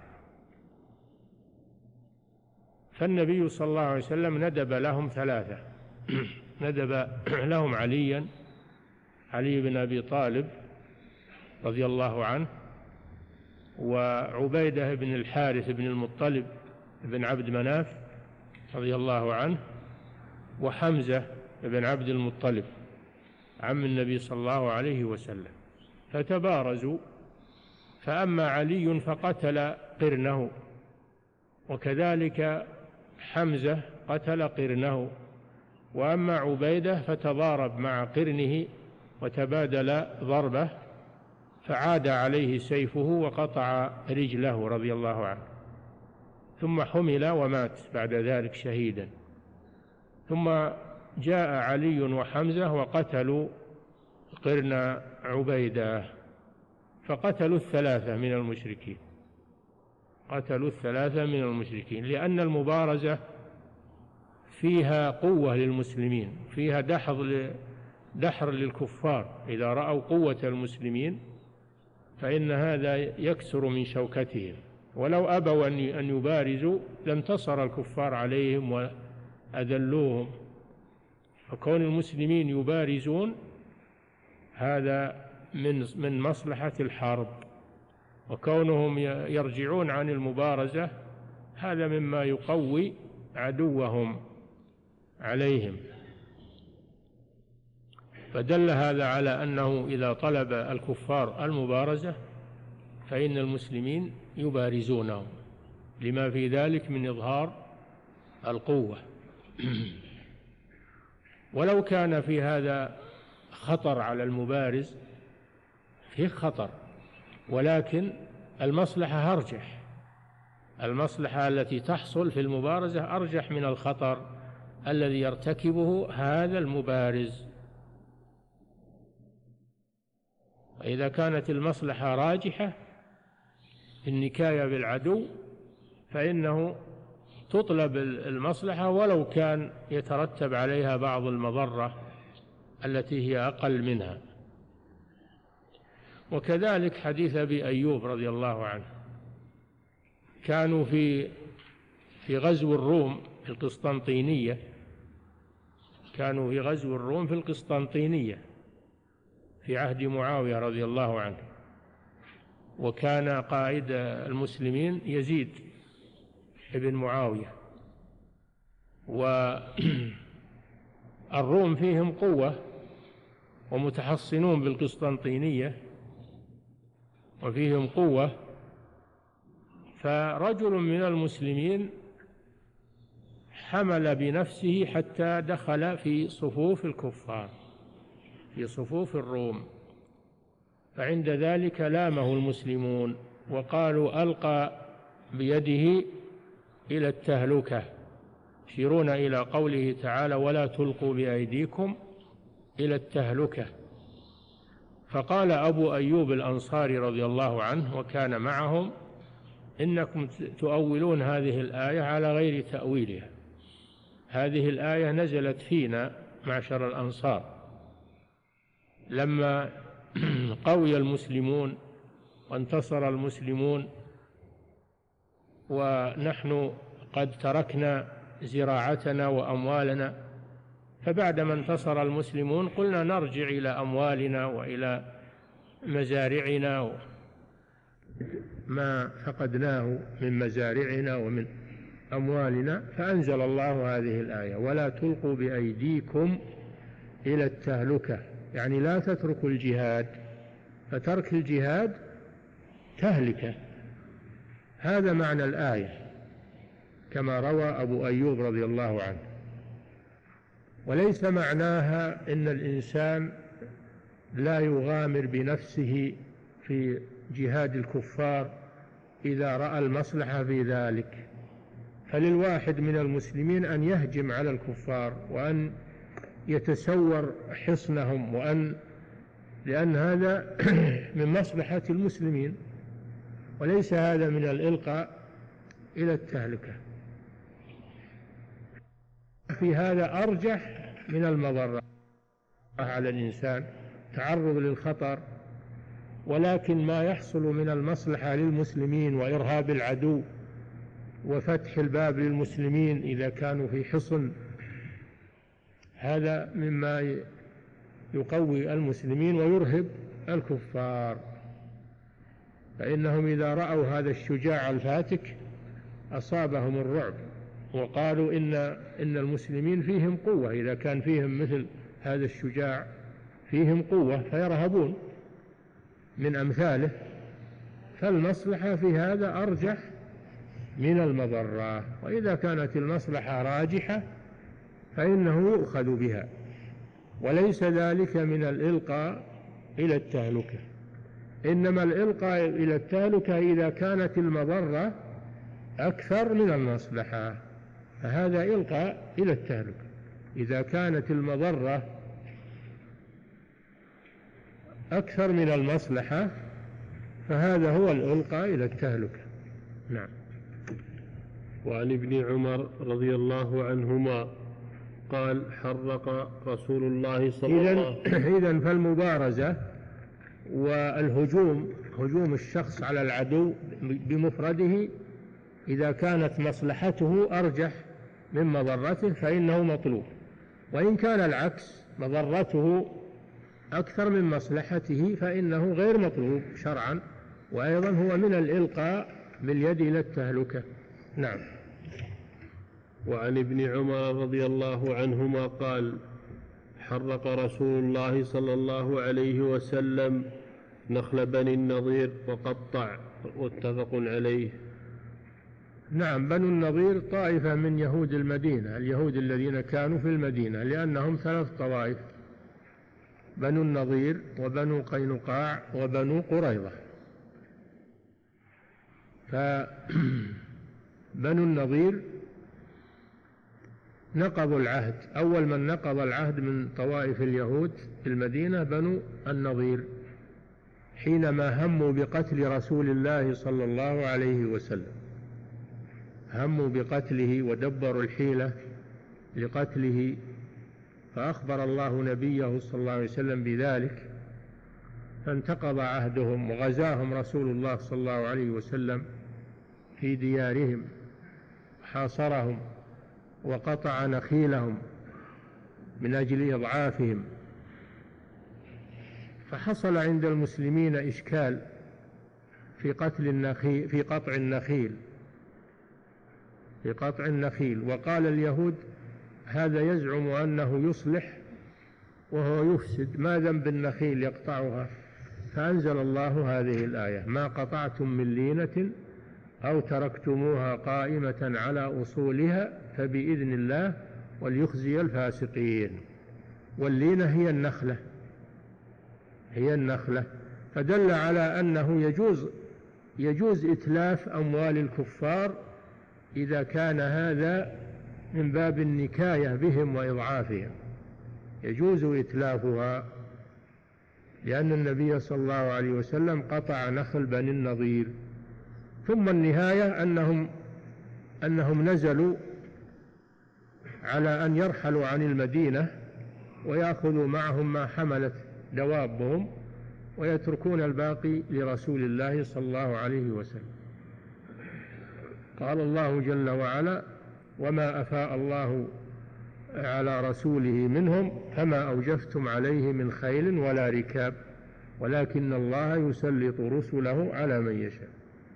فالنبي صلى الله عليه وسلم ندب لهم ثلاثة ندب لهم عليا علي بن أبي طالب رضي الله عنه، وعبيدة بن الحارث بن المطلب بن عبد مناف رضي الله عنه، وحمزة بن عبد المطلب عم النبي صلى الله عليه وسلم. فتبارزوا، فأما علي فقتل قرنه، وكذلك حمزة قتل قرنه، وأما عبيدة فتضارب مع قرنه وتبادل ضربه، فعاد عليه سيفه وقطع رجله رضي الله عنه، ثم حمل ومات بعد ذلك شهيدا. ثم جاء علي وحمزة وقتلوا قرن عبيدة، فقتلوا الثلاثة من المشركين قتلوا الثلاثة من المشركين لأن المبارزة فيها قوة للمسلمين، فيها دحض دحر للكفار. إذا رأوا قوة المسلمين فإن هذا يكسر من شوكتهم، ولو أبوا أن يبارزوا لانتصر الكفار عليهم وأذلوهم. فكون المسلمين يبارزون هذا من من مصلحة الحرب، وكونهم يرجعون عن المبارزة هذا مما يقوي عدوهم عليهم. فدل هذا على أنه إذا طلب الكفار المبارزة فإن المسلمين يبارزونهم، لما في ذلك من إظهار القوة. ولو كان في هذا خطر على المبارز، فيه خطر، ولكن المصلحة أرجح، المصلحة التي تحصل في المبارزة أرجح من الخطر الذي يرتكبه هذا المبارز. وإذا كانت المصلحة راجحة في النكاية بالعدو فإنه تطلب المصلحة ولو كان يترتب عليها بعض المضرة التي هي أقل منها. وكذلك حديث أبي أيوب رضي الله عنه، كانوا في في غزو الروم في القسطنطينية كانوا في غزو الروم في القسطنطينية في عهد معاوية رضي الله عنه، وكان قائد المسلمين يزيد ابن معاوية، والروم فيهم قوة ومتحصنون بالقسطنطينية وفيهم قوة. فرجل من المسلمين حمل بنفسه حتى دخل في صفوف الكفار في صفوف الروم، فعند ذلك لامه المسلمون وقالوا ألقى بيده إلى التهلكة، يشيرون إلى قوله تعالى ولا تلقوا بأيديكم إلى التهلكة. فقال أبو أيوب الأنصاري رضي الله عنه وكان معهم إنكم تؤولون هذه الآية على غير تأويلها، هذه الآية نزلت فينا معشر الأنصار لما قوي المسلمون وانتصر المسلمون ونحن قد تركنا زراعتنا وأموالنا، فبعدما انتصر المسلمون قلنا نرجع إلى أموالنا وإلى مزارعنا ما فقدناه من مزارعنا ومن أموالنا، فأنزل الله هذه الآية ولا تلقوا بأيديكم إلى التهلكة، يعني لا تتركوا الجهاد، فترك الجهاد تهلكة. هذا معنى الآية كما روى أبو أيوب رضي الله عنه. وليس معناها إن الإنسان لا يغامر بنفسه في جهاد الكفار إذا رأى المصلحة في ذلك، فللواحد من المسلمين أن يهجم على الكفار وأن يتسور حصنهم، وأن لأن هذا من مصلحة المسلمين، وليس هذا من الإلقاء إلى التهلكة. في هذا أرجح من المضرة على الإنسان، تعرض للخطر، ولكن ما يحصل من المصلحة للمسلمين وإرهاب العدو وفتح الباب للمسلمين إذا كانوا في حصن، هذا مما يقوي المسلمين ويرهب الكفار، فإنهم إذا رأوا هذا الشجاع الفاتك أصابهم الرعب وقالوا إن إن المسلمين فيهم قوة، إذا كان فيهم مثل هذا الشجاع فيهم قوة فيرهبون من أمثاله، فالمصلحة في هذا أرجح من المضرة، وإذا كانت المصلحة راجحة فإنه يؤخذ بها، وليس ذلك من الإلقاء إلى التهلكة. إنما الإلقاء إلى التهلكة إذا كانت المضرة أكثر من المصلحة، فهذا إلقاء إلى التهلكة. إذا كانت المضرة أكثر من المصلحة فهذا هو الإلقاء إلى التهلكة. نعم. وعن ابن عمر رضي الله عنهما قال حرق رسول الله صلى الله عليه وسلم. إذن فالمبارزة والهجوم، هجوم الشخص على العدو بمفرده، إذا كانت مصلحته أرجح من مضرته فإنه مطلوب، وإن كان العكس مضرته أكثر من مصلحته فإنه غير مطلوب شرعا، وأيضا هو من الإلقاء باليد إلى التهلكة. نعم. وعن ابن عمر رضي الله عنهما قال حرق رسول الله صلى الله عليه وسلم نخل بني النضير وقطع، متفق عليه. نعم. بنو النضير طائفة من يهود المدينة، اليهود الذين كانوا في المدينة، لأنهم ثلاث طوائف: بنو النضير وبنو قينقاع وبنو قريظة. فبنو النضير نقضوا العهد، أول من نقض العهد من طوائف اليهود في المدينة بنو النضير، حينما هموا بقتل رسول الله صلى الله عليه وسلم، هموا بقتله ودبروا الحيلة لقتله فأخبر الله نبيه صلى الله عليه وسلم بذلك، فانتقض عهدهم وغزاهم رسول الله صلى الله عليه وسلم في ديارهم، حاصرهم وقطع نخيلهم من أجل إضعافهم. فحصل عند المسلمين إشكال في قتل النخيل في قطع النخيل في قطع النخيل وقال اليهود هذا يزعم أنه يصلح وهو يفسد، ما ذنب النخيل يقطعها؟ فأنزل الله هذه الآية: ما قطعتم من لينة أو تركتموها قائمة على أصولها فبإذن الله وليخزي الفاسقين. واللينة هي النخلة هي النخلة فدل على أنه يجوز يجوز إتلاف أموال الكفار إذا كان هذا من باب النكاية بهم وإضعافهم، يجوز إتلافها، لأن النبي صلى الله عليه وسلم قطع نخل بني النضير. ثم النهاية أنهم أنهم نزلوا على أن يرحلوا عن المدينة ويأخذوا معهم ما حملت دوابهم ويتركون الباقي لرسول الله صلى الله عليه وسلم. قال الله جل وعلا: وما أفاء الله على رسوله منهم فما أوجفتم عليه من خيل ولا ركاب ولكن الله يسلط رسله على من يشاء.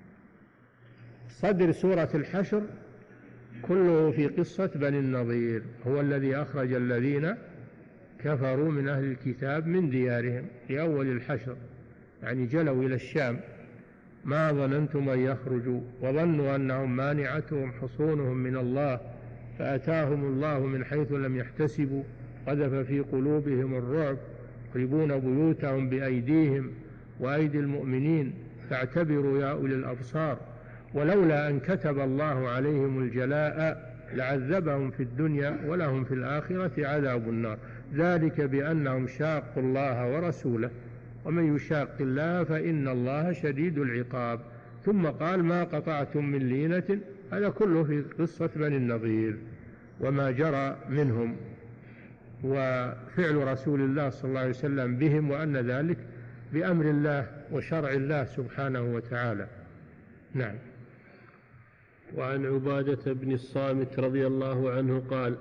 صدر سورة الحشر كله في قصة بني النضير، هو الذي أخرج الذين كفروا من أهل الكتاب من ديارهم في أول الحشر، يعني جلوا إلى الشام، ما ظننتم أن يخرجوا وظنوا أنهم مانعتهم حصونهم من الله فأتاهم الله من حيث لم يحتسبوا قذف في قلوبهم الرعب يخربون بيوتهم بأيديهم وأيدي المؤمنين فاعتبروا يا أولي الأبصار ولولا أن كتب الله عليهم الجلاء لعذبهم في الدنيا ولهم في الآخرة عذاب النار ذلك بأنهم شاقوا الله ورسوله ومن يشاق الله فإن الله شديد العقاب. ثم قال: ما قطعتم من لينة، هذا كله في قصة بني النضير وما جرى منهم وفعل رسول الله صلى الله عليه وسلم بهم، وأن ذلك بأمر الله وشرع الله سبحانه وتعالى. نعم. وعن عبادة بن الصامت رضي الله عنه قال: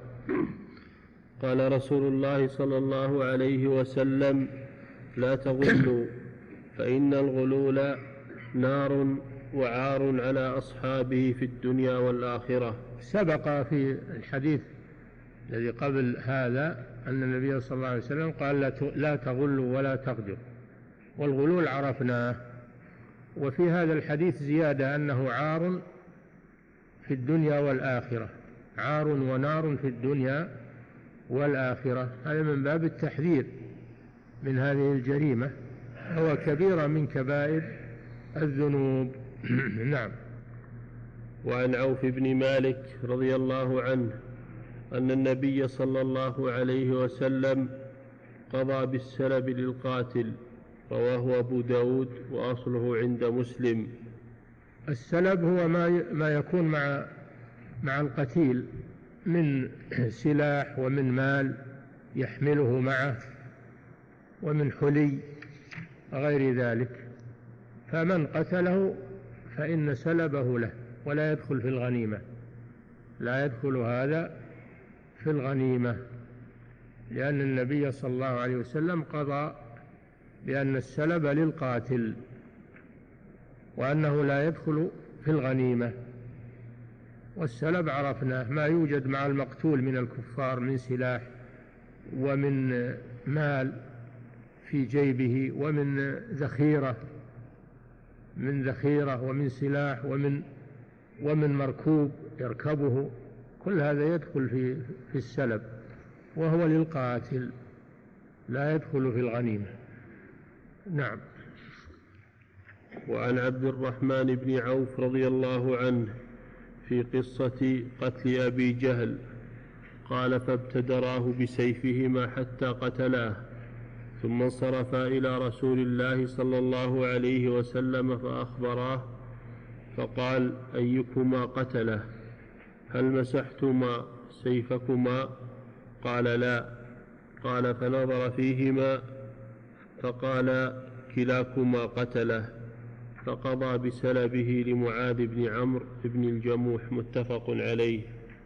قال رسول الله صلى الله عليه وسلم: لا تغلوا فإن الغلول نار وعار على أصحابه في الدنيا والآخرة. سبق في الحديث الذي قبل هذا أن النبي صلى الله عليه وسلم قال: لا تغلوا ولا تغدروا، والغلول عرفناه. وفي هذا الحديث زيادة أنه عار في الدنيا والآخرة، عار ونار في الدنيا والآخرة، هذا من باب التحذير من هذه الجريمة، هو كبيرة من كبائر الذنوب. نعم. وعن عوف بن مالك رضي الله عنه أن النبي صلى الله عليه وسلم قضى بالسلب للقاتل، رواه أبو داود وأصله عند مسلم. السلب هو ما ما يكون مع مع القتيل من سلاح ومن مال يحمله معه ومن حلي غير ذلك، فمن قتله فإن سلبه له ولا يدخل في الغنيمة، لا يدخل هذا في الغنيمة، لأن النبي صلى الله عليه وسلم قضى بأن السلب للقاتل وأنه لا يدخل في الغنيمة. والسلب عرفناه ما يوجد مع المقتول من الكفار من سلاح ومن مال في جيبه ومن ذخيرة من ذخيرة ومن سلاح ومن ومن مركوب يركبه، كل هذا يدخل في في السلب وهو للقاتل لا يدخل في الغنيمة. نعم. وعن عبد الرحمن بن عوف رضي الله عنه في قصة قتل أبي جهل قال: فابتدراه بسيفهما حتى قتلاه، ثم انصرفا إلى رسول الله صلى الله عليه وسلم فأخبراه، فقال: أيكما قتله؟ هل مسحتما سيفكما؟ قال: لا. قال فنظر فيهما فقال كلاكما قتله، فقضى بسلبه لمعاذ بن عمرو بن الجموح. متفق عليه.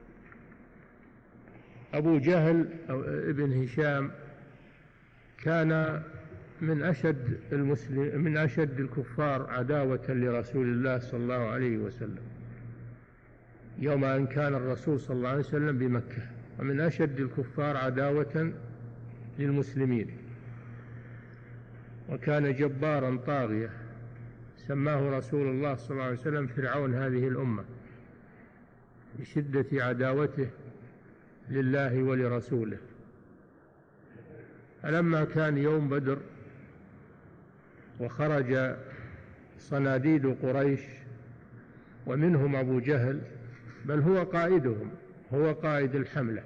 أبو جهل أو ابن هشام كان من أشد المسلم من أشد الكفار عداوة لرسول الله صلى الله عليه وسلم يوم أن كان الرسول صلى الله عليه وسلم بمكة، ومن أشد الكفار عداوة للمسلمين، وكان جبارا طاغية، سماه رسول الله صلى الله عليه وسلم فرعون هذه الأمة بشدة عداوته لله ولرسوله. فلما كان يوم بدر وخرج صناديد قريش ومنهم أبو جهل، بل هو قائدهم، هو قائد الحملة،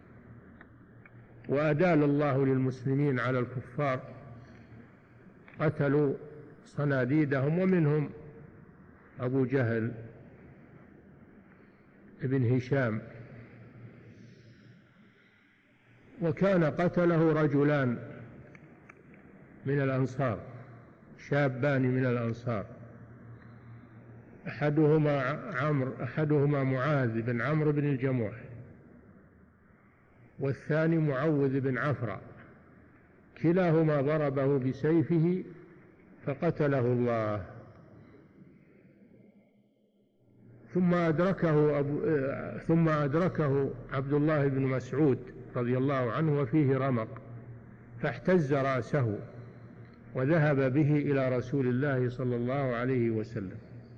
وأدال الله للمسلمين على الكفار، قتلوا صناديدهم ومنهم أبو جهل ابن هشام. وكان قتله رجلان من الأنصار، شابان من الأنصار، أحدهما عمرو أحدهما معاذ بن عمرو بن الجموح، والثاني معوذ بن عفرة، كلاهما ضربه بسيفه فقتله الله. ثم أدركه أبو ثم أدركه عبد الله بن مسعود رضي الله عنه وفيه رمق، فاحتز رأسه وذهب به إلى رسول الله صلى الله عليه وسلم.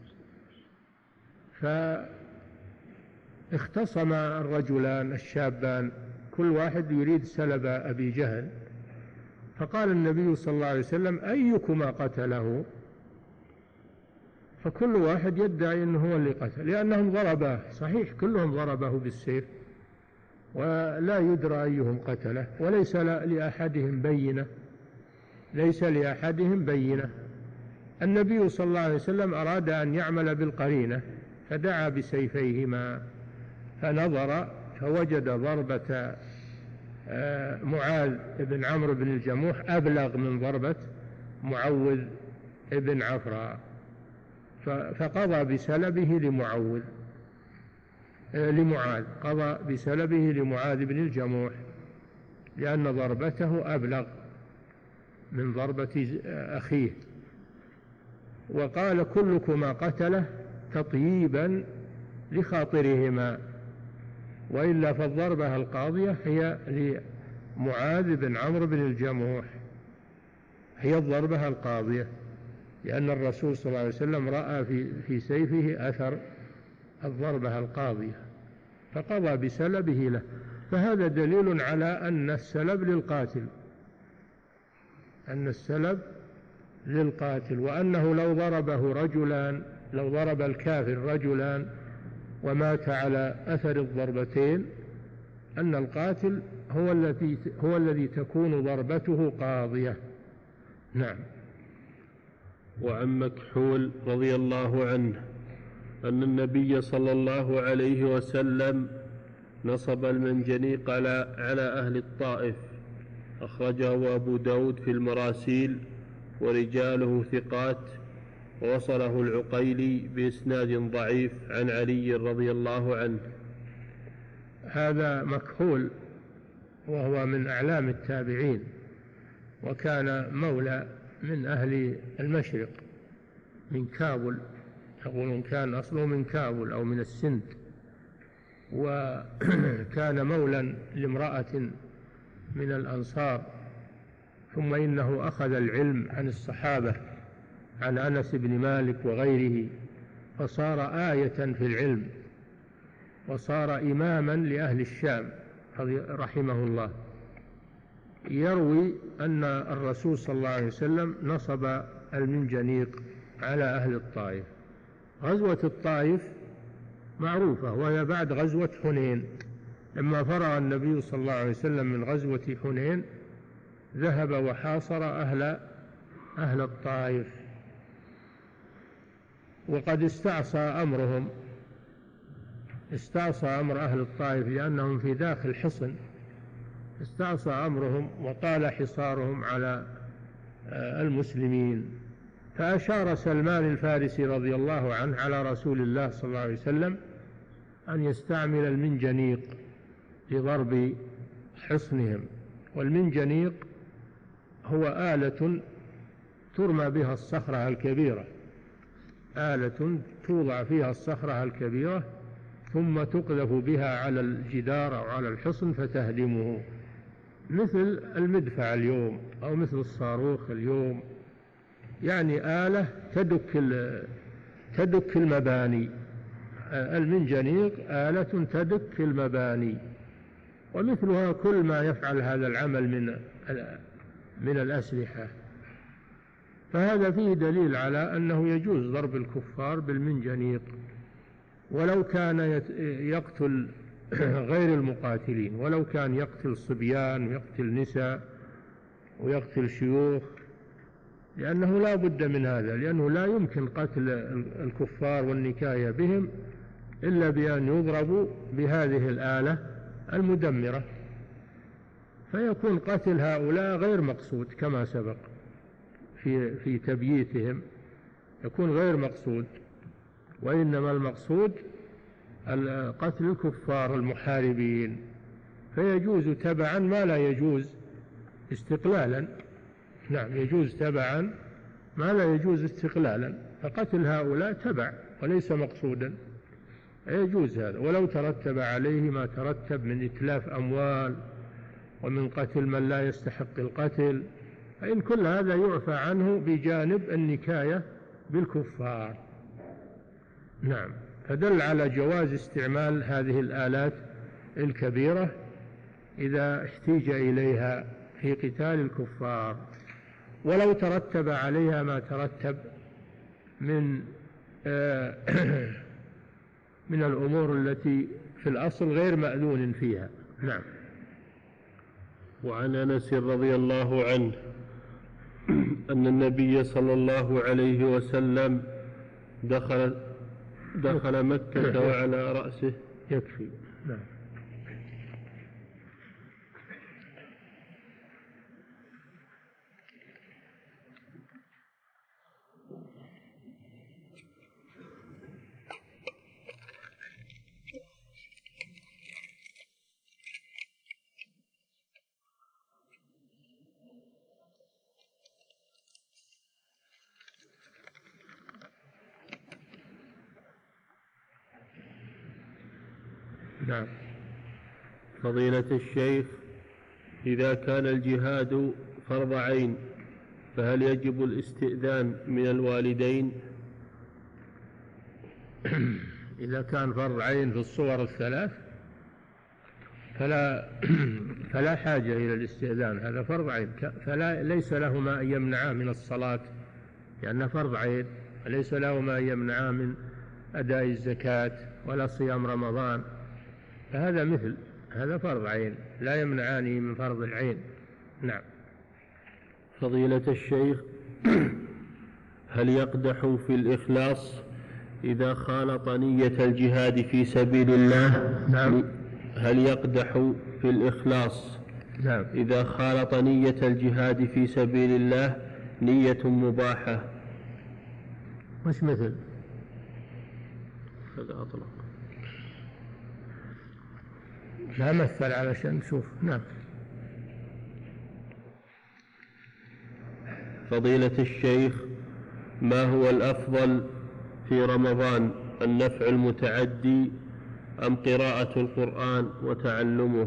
فاختصم الرجلان الشابان، كل واحد يريد سلب أبي جهل، فقال النبي صلى الله عليه وسلم أيكما قتله؟ فكل واحد يدعي أنه هو اللي قتل، لأنهم ضرباه، صحيح كلهم ضربه بالسيف، ولا يدرى أيهم قتله، وليس لأحدهم بينة، ليس لأحدهم بينة. النبي صلى الله عليه وسلم أراد أن يعمل بالقرينة، فدعا بسيفيهما، فنظر فوجد ضربة معاذ بن عمرو بن الجموح أبلغ من ضربة معوذ بن عفرة، فقضى بسلبه لمعوذ لمعاذ قضى بسلبه لمعاذ بن الجموح، لأن ضربته أبلغ من ضربة أخيه. وقال كلكما قتله تطييبا لخاطرهما، وإلا فالضربة القاضية هي لمعاذ بن عمرو بن الجموح، هي الضربة القاضية، لأن الرسول صلى الله عليه وسلم رأى في, في سيفه أثر الضربة القاضية، فقضى بسلبه له. فهذا دليل على أن السلب للقاتل، أن السلب للقاتل، وأنه لو ضربه رجلان، لو ضرب الكافر رجلان ومات على أثر الضربتين، أن القاتل هو الذي هو الذي تكون ضربته قاضية. نعم. وعن مكحول رضي الله عنه أن النبي صلى الله عليه وسلم نصب المنجنيق على على أهل الطائف، أخرجه أبو داود في المراسيل ورجاله ثقات، ووصله العقيلي بإسناد ضعيف عن علي رضي الله عنه. هذا مكحول وهو من أعلام التابعين، وكان مولى من أهل المشرق من كابل، يقولون كان أصله من كابل أو من السند، وكان مولا لامرأة من الأنصار، ثم إنه أخذ العلم عن الصحابة، عن أنس بن مالك وغيره، فصار آية في العلم، وصار إماما لأهل الشام رحمه الله. يروي أن الرسول صلى الله عليه وسلم نصب المنجنيق على أهل الطائف. غزوة الطائف معروفة، وهي بعد غزوة حنين، لما فرغ النبي صلى الله عليه وسلم من غزوة حنين ذهب وحاصر أهل أهل الطائف، وقد استعصى أمرهم استعصى أمر أهل الطائف، لأنهم في داخل حصن استعصى أمرهم وطال حصارهم على المسلمين. فأشار سلمان الفارسي رضي الله عنه على رسول الله صلى الله عليه وسلم أن يستعمل المنجنيق لضرب حصنهم. والمنجنيق هو آلة ترمى بها الصخرة الكبيرة، آلة توضع فيها الصخرة الكبيرة ثم تقذف بها على الجدار أو على الحصن فتهدمه، مثل المدفع اليوم أو مثل الصاروخ اليوم، يعني آلة تدك تدك المباني. المنجنيق آلة تدك المباني، ومثلها كل ما يفعل هذا العمل من من الأسلحة. فهذا فيه دليل على أنه يجوز ضرب الكفار بالمنجنيق، ولو كان يقتل غير المقاتلين، ولو كان يقتل صبيان ويقتل نساء ويقتل شيوخ، لأنه لا بد من هذا، لأنه لا يمكن قتل الكفار والنكاية بهم إلا بأن يضربوا بهذه الآلة المدمرة، فيكون قتل هؤلاء غير مقصود كما سبق في في تبييتهم، يكون غير مقصود، وإنما المقصود قتل الكفار المحاربين، فيجوز تبعا ما لا يجوز استقلالا. نعم، يجوز تبعا ما لا يجوز استقلالا، فقتل هؤلاء تبع وليس مقصودا، يجوز هذا، ولو ترتب عليه ما ترتب من إتلاف أموال ومن قتل من لا يستحق القتل، فإن كل هذا يعفى عنه بجانب النكاية بالكفار. نعم، فدل على جواز استعمال هذه الآلات الكبيرة إذا احتيج إليها في قتال الكفار، ولو ترتب عليها ما ترتب من من الأمور التي في الأصل غير مأذون فيها. نعم. وعن أنس رضي الله عنه أن النبي صلى الله عليه وسلم دخل دخل مكة وعلى رأسه يكفي. نعم. نعم. فضيلة الشيخ، إذا كان الجهاد فرض عين فهل يجب الاستئذان من الوالدين؟ إذا كان فرض عين في الصور الثلاث فلا فلا حاجة إلى الاستئذان، هذا فرض عين، فلا ليس لهما أن يمنعا من الصلاة لأنه فرض عين، وليس لهما أن يمنعا من أداء الزكاة ولا صيام رمضان، فهذا مثل هذا فرض عين لا يمنعاني من فرض العين. نعم. فضيلة الشيخ، هل يقدح في الإخلاص إذا خالط نية الجهاد في سبيل الله؟ نعم. هل يقدح في الإخلاص نعم. إذا خالط نية الجهاد في سبيل الله نية مباحة؟ مش مثل هذا أطلق، لا مثل علشان نشوف. نعم. فضيلة الشيخ، ما هو الأفضل في رمضان، النفع المتعدي أم قراءة القرآن وتعلمه؟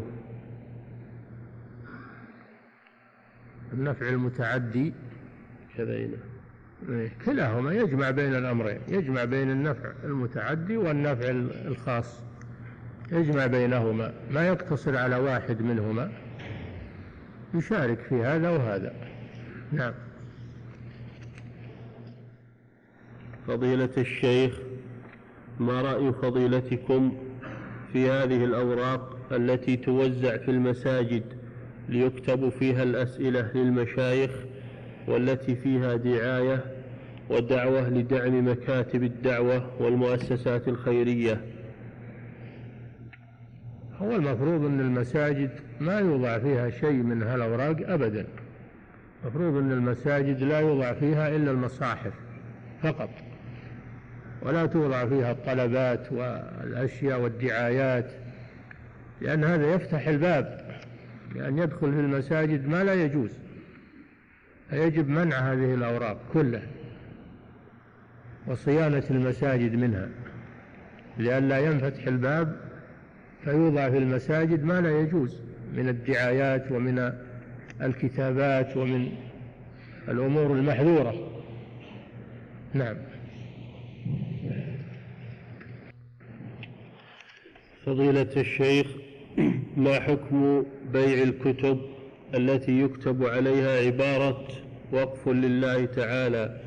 النفع المتعدي كذلك كلاهما يجمع بين الأمرين، يجمع بين النفع المتعدي والنفع الخاص، يجمع بينهما، ما يقتصر على واحد منهما، يشارك في هذا وهذا. نعم. فضيلة الشيخ، ما رأي فضيلتكم في هذه الأوراق التي توزع في المساجد ليكتب فيها الأسئلة للمشايخ، والتي فيها دعاية ودعوة لدعم مكاتب الدعوة والمؤسسات الخيرية؟ هو المفروض أن المساجد ما يوضع فيها شيء من هالأوراق أبدا. المفروض أن المساجد لا يوضع فيها إلا المصاحف فقط، ولا توضع فيها الطلبات والأشياء والدعايات، لأن هذا يفتح الباب لأن يدخل في المساجد ما لا يجوز، فيجب منع هذه الأوراق كلها وصيانة المساجد منها، لئلا ينفتح الباب فيوضع في المساجد ما لا يجوز من الدعايات ومن الكتابات ومن الأمور المحذورة. نعم. فضيلة الشيخ، ما حكم بيع الكتب التي يكتب عليها عبارة وقف لله تعالى؟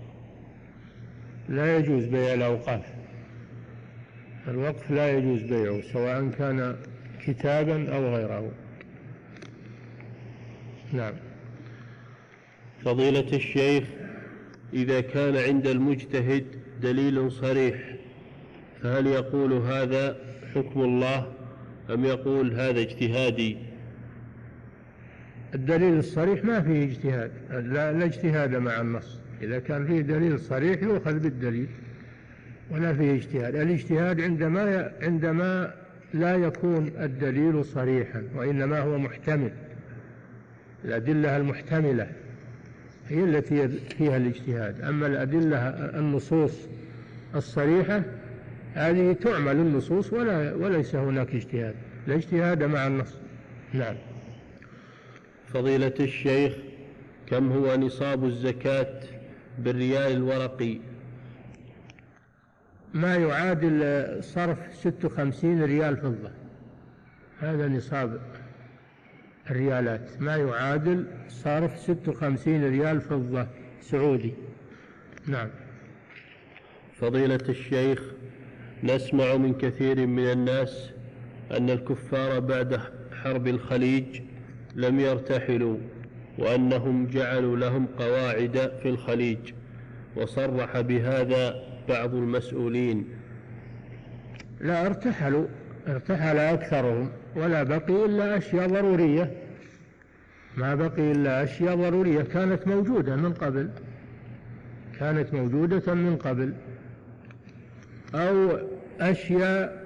لا يجوز بيع الأوقاف، الوقف لا يجوز بيعه سواء كان كتابا أو غيره. نعم. فضيلة الشيخ، إذا كان عند المجتهد دليل صريح فهل يقول هذا حكم الله أم يقول هذا اجتهادي؟ الدليل الصريح ما فيه اجتهاد، لا, لا اجتهاد مع النص. إذا كان فيه دليل صريح يؤخذ بالدليل ولا فيه اجتهاد. الاجتهاد عندما عندما لا يكون الدليل صريحا وإنما هو محتمل. الأدلة المحتملة هي التي فيها الاجتهاد، أما الأدلة النصوص الصريحة هذه تعمل النصوص ولا وليس هناك اجتهاد، لا اجتهاد مع النص. نعم. فضيلة الشيخ، كم هو نصاب الزكاة بالريال الورقي؟ ما يعادل صرف ستة وخمسين ريال فضة، هذا نصاب الريالات، ما يعادل صرف ستة وخمسين ريال فضة سعودي. نعم. فضيلة الشيخ، نسمع من كثير من الناس أن الكفار بعد حرب الخليج لم يرتحلوا وأنهم جعلوا لهم قواعد في الخليج، وصرح بهذا بعض المسؤولين. لا، ارتحلوا، ارتحل أكثرهم ولا بقي إلا أشياء ضرورية، ما بقي إلا أشياء ضرورية كانت موجودة من قبل، كانت موجودة من قبل أو أشياء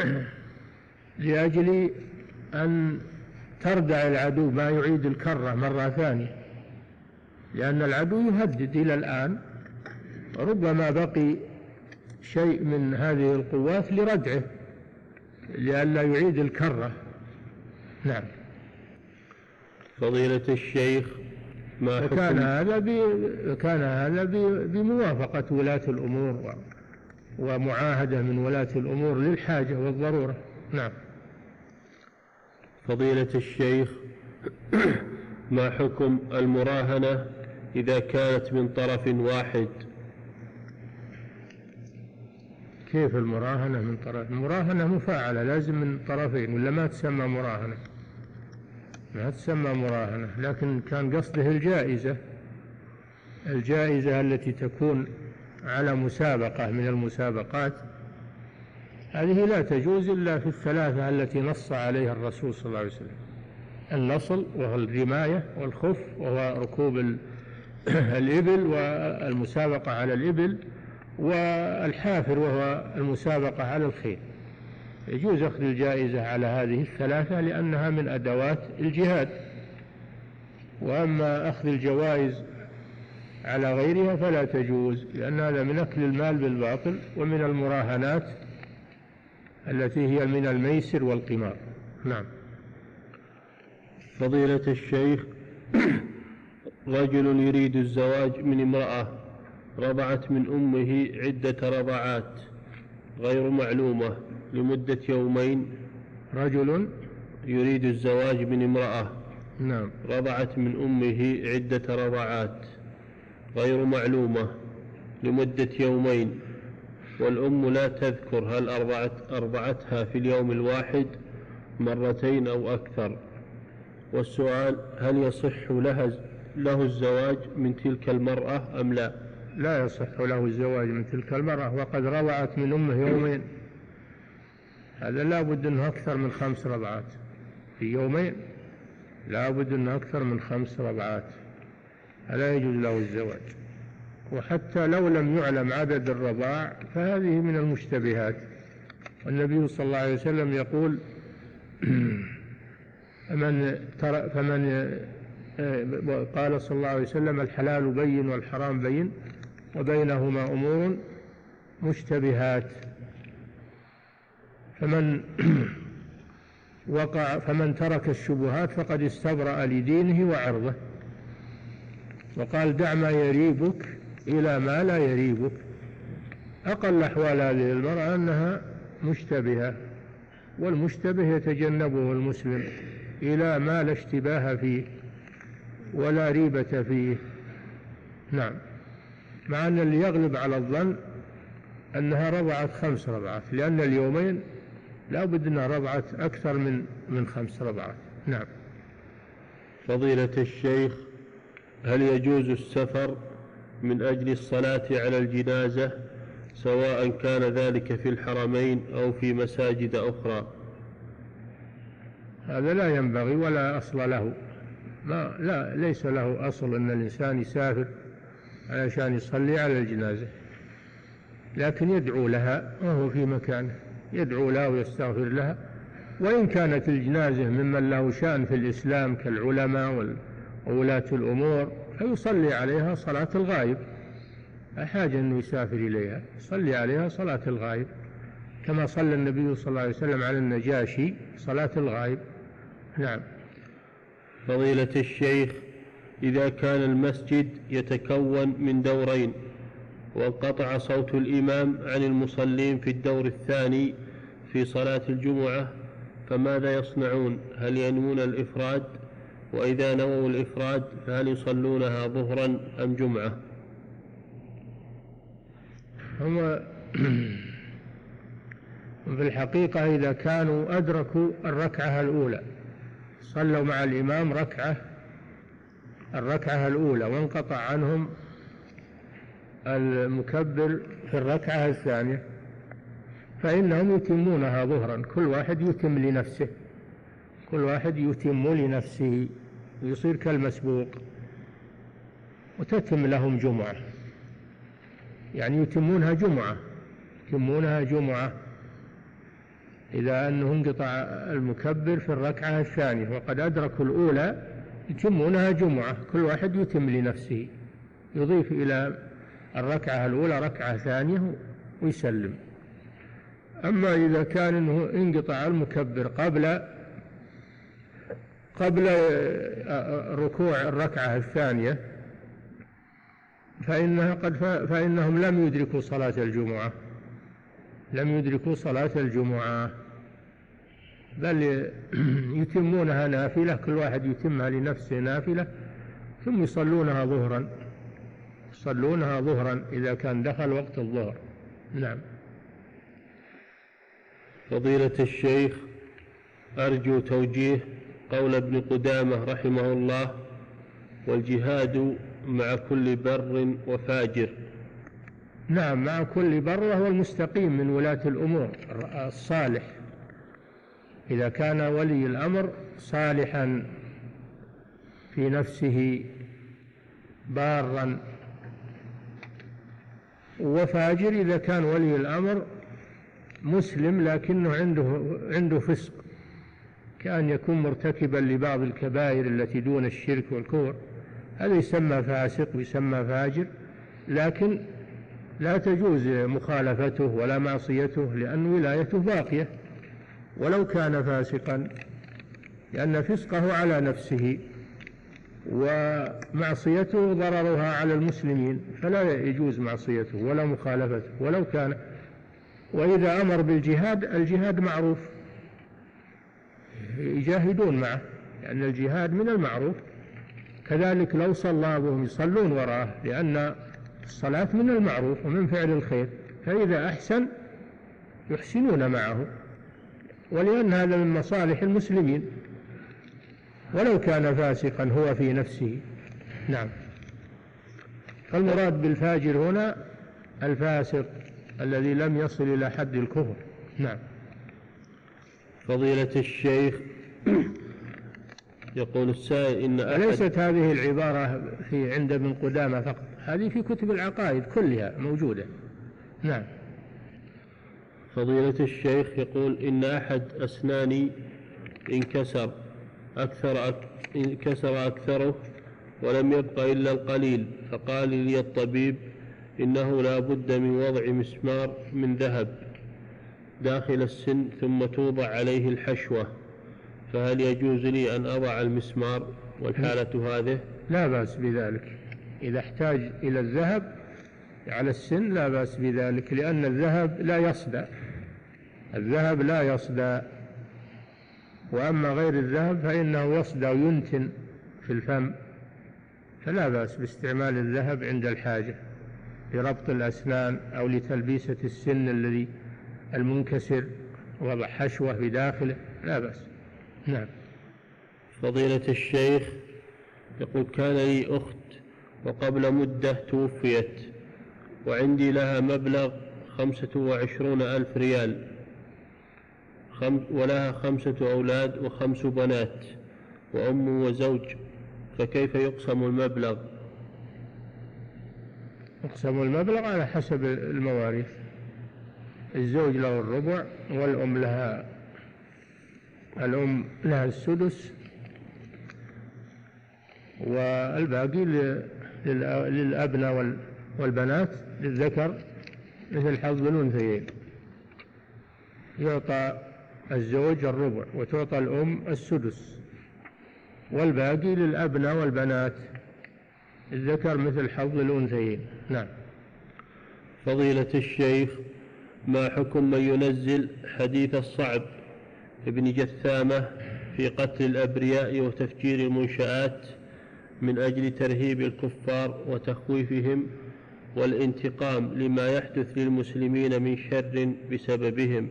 لأجل أن تردع العدو ما يعيد الكرة مرة ثانية، لأن العدو يهدد إلى الآن، ربما بقي شيء من هذه القوات لردعه لئلا يعيد الكرة. نعم. فضيلة الشيخ، ما حكم وكان هذا كان هذا بموافقة ولاة الأمور ومعاهدة من ولاة الأمور للحاجة والضرورة. نعم. فضيلة الشيخ، ما حكم المراهنة إذا كانت من طرف واحد؟ كيف المراهنة من طرف؟ المراهنة مفاعلة لازم من طرفين ولا ما تسمى مراهنة، ما تسمى مراهنة. لكن كان قصده الجائزة، الجائزة التي تكون على مسابقة من المسابقات، هذه لا تجوز إلا في الثلاثة التي نص عليها الرسول صلى الله عليه وسلم: النصل وهو الرماية، والخف وهو ركوب الإبل والمسابقة على الإبل، والحافر وهو المسابقة على الخيل. يجوز أخذ الجائزة على هذه الثلاثة لأنها من أدوات الجهاد، وأما أخذ الجوائز على غيرها فلا تجوز، لأن هذا من أكل المال بالباطل ومن المراهنات التي هي من الميسر والقمار. نعم. فضيلة الشيخ، رجل يريد الزواج من امرأة رضعت من أمه عدة رضعات غير معلومة لمدة يومين. رجل يريد الزواج من امرأة نعم رضعت من أمه عدة رضعات غير معلومة لمدة يومين، والأم لا تذكر هل أرضعت أرضعتها في اليوم الواحد مرتين أو أكثر. والسؤال: هل يصح لها له الزواج من تلك المرأة أم لا؟ لا يصح له الزواج من تلك المرأة، وقد رضعت من أمه يومين، هذا لا بد أنه أكثر من خمس رضعات في يومين، لا بد أنه أكثر من خمس رضعات، فلا يجوز له الزواج. وحتى لو لم يعلم عدد الرضاع فهذه من المشتبهات، والنبي صلى الله عليه وسلم يقول فمن, فمن قال صلى الله عليه وسلم الحلال بين والحرام بين وبينهما أمور مشتبهات، فمن وقع فمن ترك الشبهات فقد استبرأ لدينه وعرضه. وقال دع ما يريبك إلى ما لا يريبك. أقل أحوال هذه المرأة أنها مشتبهة، والمشتبه يتجنبه المسلم إلى ما لا اشتباه فيه ولا ريبة فيه. نعم، مع أن اللي يغلب على الظن أنها رضعت خمس رضعات، لأن اليومين لا بد أنها رضعت أكثر من من خمس رضعات. نعم. فضيلة الشيخ، هل يجوز السفر من أجل الصلاة على الجنازة سواء كان ذلك في الحرمين أو في مساجد أخرى؟ هذا لا ينبغي ولا أصل له، ما لا ليس له أصل أن الإنسان يسافر علشان يصلي على الجنازة، لكن يدعو لها وهو في مكانه، يدعو لها ويستغفر لها. وإن كانت الجنازة ممن له شأن في الإسلام كالعلماء وولاة الأمور فيصلي عليها صلاة الغائب، حاجة أنه يسافر إليها، يصلي عليها صلاة الغائب كما صلى النبي صلى الله عليه وسلم على النجاشي صلاة الغائب. نعم. فضيلة الشيخ، إذا كان المسجد يتكون من دورين وانقطع صوت الإمام عن المصلين في الدور الثاني في صلاة الجمعة فماذا يصنعون؟ هل ينوون الإفراد؟ وإذا نووا الإفراد فهل يصلونها ظهرا أم جمعة؟ هم في الحقيقة إذا كانوا أدركوا الركعة الأولى صلوا مع الإمام ركعة الركعة الأولى وانقطع عنهم المكبر في الركعة الثانية فإنهم يتمونها ظهرا، كل واحد يتم لنفسه، كل واحد يتم لنفسه ويصير كالمسبوق، وتتم لهم جمعة، يعني يتمونها جمعة يتمونها جمعة إذا أنه انقطع المكبر في الركعة الثانية وقد أدركوا الأولى يتمونها جمعة، كل واحد يتم لنفسه، يضيف إلى الركعة الأولى ركعة ثانية ويسلم. أما إذا كان إنه انقطع المكبر قبل قبل ركوع الركعة الثانية فإنها قد فإنهم لم يدركوا صلاة الجمعة لم يدركوا صلاة الجمعة بل يتمونها نافلة، كل واحد يتمها لنفسه نافلة ثم يصلونها ظهرا يصلونها ظهرا إذا كان دخل وقت الظهر. نعم. فضيلة الشيخ، أرجو توجيه قول ابن قدامة رحمه الله: والجهاد مع كل بر وفاجر. نعم، مع كل بر وهو المستقيم من ولاة الأمور الصالح، إذا كان ولي الأمر صالحا في نفسه بارا، وفاجر إذا كان ولي الأمر مسلم لكنه عنده عنده فسق، كأن يكون مرتكبا لبعض الكبائر التي دون الشرك والكفر، هذا يسمى فاسق ويسمى فاجر، لكن لا تجوز مخالفته ولا معصيته لأن ولايته باقية ولو كان فاسقا، لأن فسقه على نفسه ومعصيته ضررها على المسلمين، فلا يجوز معصيته ولا مخالفته ولو كان. وإذا أمر بالجهاد، الجهاد معروف، يجاهدون معه لأن الجهاد من المعروف، كذلك لو صلى بهم يصلون وراءه لأن الصلاة من المعروف ومن فعل الخير، فإذا أحسن يحسنون معه، ولأن هذا من مصالح المسلمين ولو كان فاسقا هو في نفسه. نعم. فالمراد بالفاجر هنا الفاسق الذي لم يصل إلى حد الكفر. نعم. فضيلة الشيخ، يقول السائل إن أحد ليست هذه العبارة في عند ابن قدامة فقط، هذه في كتب العقائد كلها موجودة. نعم. فضيلة الشيخ يقول إن أحد أسناني انكسر أكثر انكسر أكثره ولم يبق إلا القليل، فقال لي الطبيب إنه لا بد من وضع مسمار من ذهب داخل السن ثم توضع عليه الحشوة، فهل يجوز لي أن أضع المسمار والحالة هذه؟ لا بأس بذلك، إذا احتاج إلى الذهب على السن لا بأس بذلك، لأن الذهب لا يصدى، الذهب لا يصدى، وأما غير الذهب فإنه يصدى وينتن في الفم، فلا بأس باستعمال الذهب عند الحاجة لربط الأسنان أو لتلبيسة السن الذي المنكسر، وضع حشوة في داخله لا بأس. نعم. فضيلة الشيخ يقول كان لي أخت وقبل مدة توفيت وعندي لها مبلغ خمسة وعشرون ألف ريال ولها خمسة أولاد وخمس بنات وأم وزوج، فكيف يقسم المبلغ؟ يقسم المبلغ على حسب المواريث، الزوج له الربع والأم لها الأم لها السدس والباقي للأبناء والبنات للذكر مثل حظ الأنثيين، يعطى الزوج الربع وتعطى الأم السدس والباقي للأبناء والبنات الذكر مثل حظ الأنثيين. نعم. فضيلة الشيخ ما حكم من ينزل حديث الصعب ابن جثامة في قتل الأبرياء وتفجير المنشآت من أجل ترهيب الكفار وتخويفهم والانتقام لما يحدث للمسلمين من شر بسببهم؟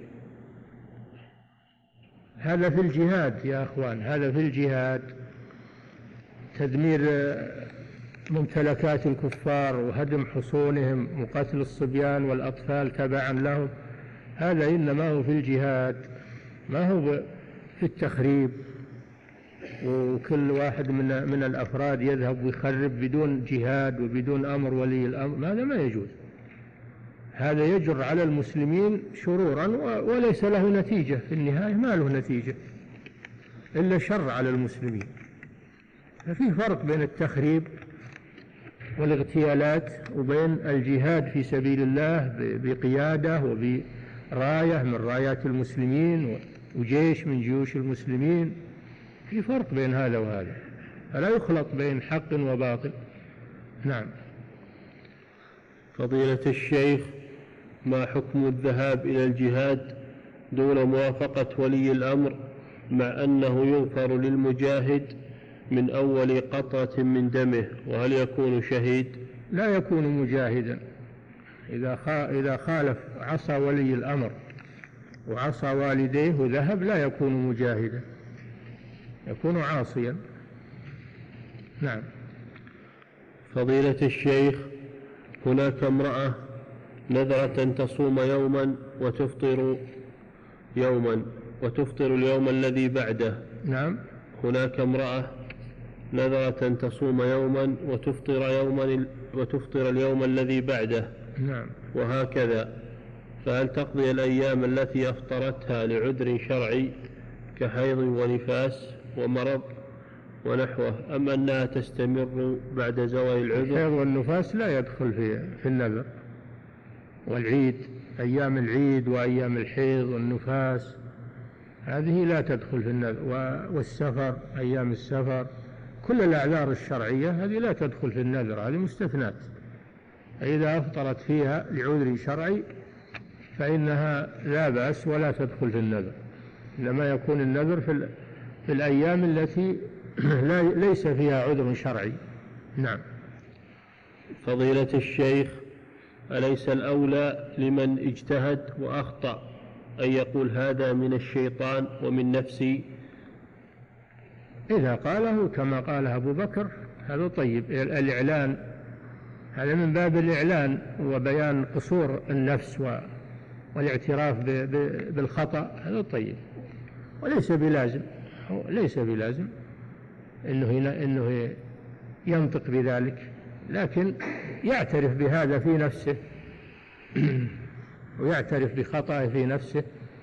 هذا في الجهاد يا أخوان، هذا في الجهاد، تدمير ممتلكات الكفار وهدم حصونهم وقتل الصبيان والأطفال تبعا لهم، هذا إنما هو في الجهاد، ما هو في التخريب وكل واحد من من الأفراد يذهب ويخرب بدون جهاد وبدون أمر ولي الأمر، هذا ما يجوز، هذا يجر على المسلمين شرورا وليس له نتيجة في النهاية، ما له نتيجة إلا شر على المسلمين. ففي فرق بين التخريب والاغتيالات وبين الجهاد في سبيل الله بقيادة وبراية من رايات المسلمين وجيش من جيوش المسلمين، في فرق بين هذا وهذا، فلا يخلط بين حق وباطل. نعم. فضيلة الشيخ ما حكم الذهاب إلى الجهاد دون موافقة ولي الأمر مع أنه يغفر للمجاهد من أول قطرة من دمه، وهل يكون شهيد؟ لا يكون مجاهدا إذا إذا خالف عصى ولي الأمر وعصى والديه وذهب، لا يكون مجاهدا، يكون عاصيا. نعم. فضيلة الشيخ هناك امرأة نذرت أن تصوم يوما وتفطر يوما وتفطر اليوم الذي بعده. نعم. هناك امرأة نذرت أن تصوم يوما وتفطر يوما وتفطر اليوم الذي بعده. نعم. وهكذا، فهل تقضي الأيام التي أفطرتها لعذر شرعي كحيض ونفاس ومرض ونحوه، أم أنها تستمر بعد زوال العذر؟ الحيض والنفاس لا يدخل في في النذر، والعيد، أيام العيد وأيام الحيض والنفاس هذه لا تدخل في النذر، والسفر، أيام السفر، كل الأعذار الشرعية هذه لا تدخل في النذر، هذه مستثنات، إذا أفطرت فيها لعذر شرعي فإنها لا بأس ولا تدخل في النذر، إنما يكون النذر في, في الأيام التي لا ليس فيها عذر شرعي. نعم. فضيلة الشيخ أليس الأولى لمن اجتهد وأخطأ أن يقول هذا من الشيطان ومن نفسي؟ إذا قاله كما قاله أبو بكر هذا طيب، الإعلان هذا من باب الإعلان وبيان قصور النفس والاعتراف بالخطأ، هذا طيب. وليس بلازم ليس بلازم إنه إنه ينطق بذلك، لكن يعترف بهذا في نفسه ويعترف بخطأه في نفسه،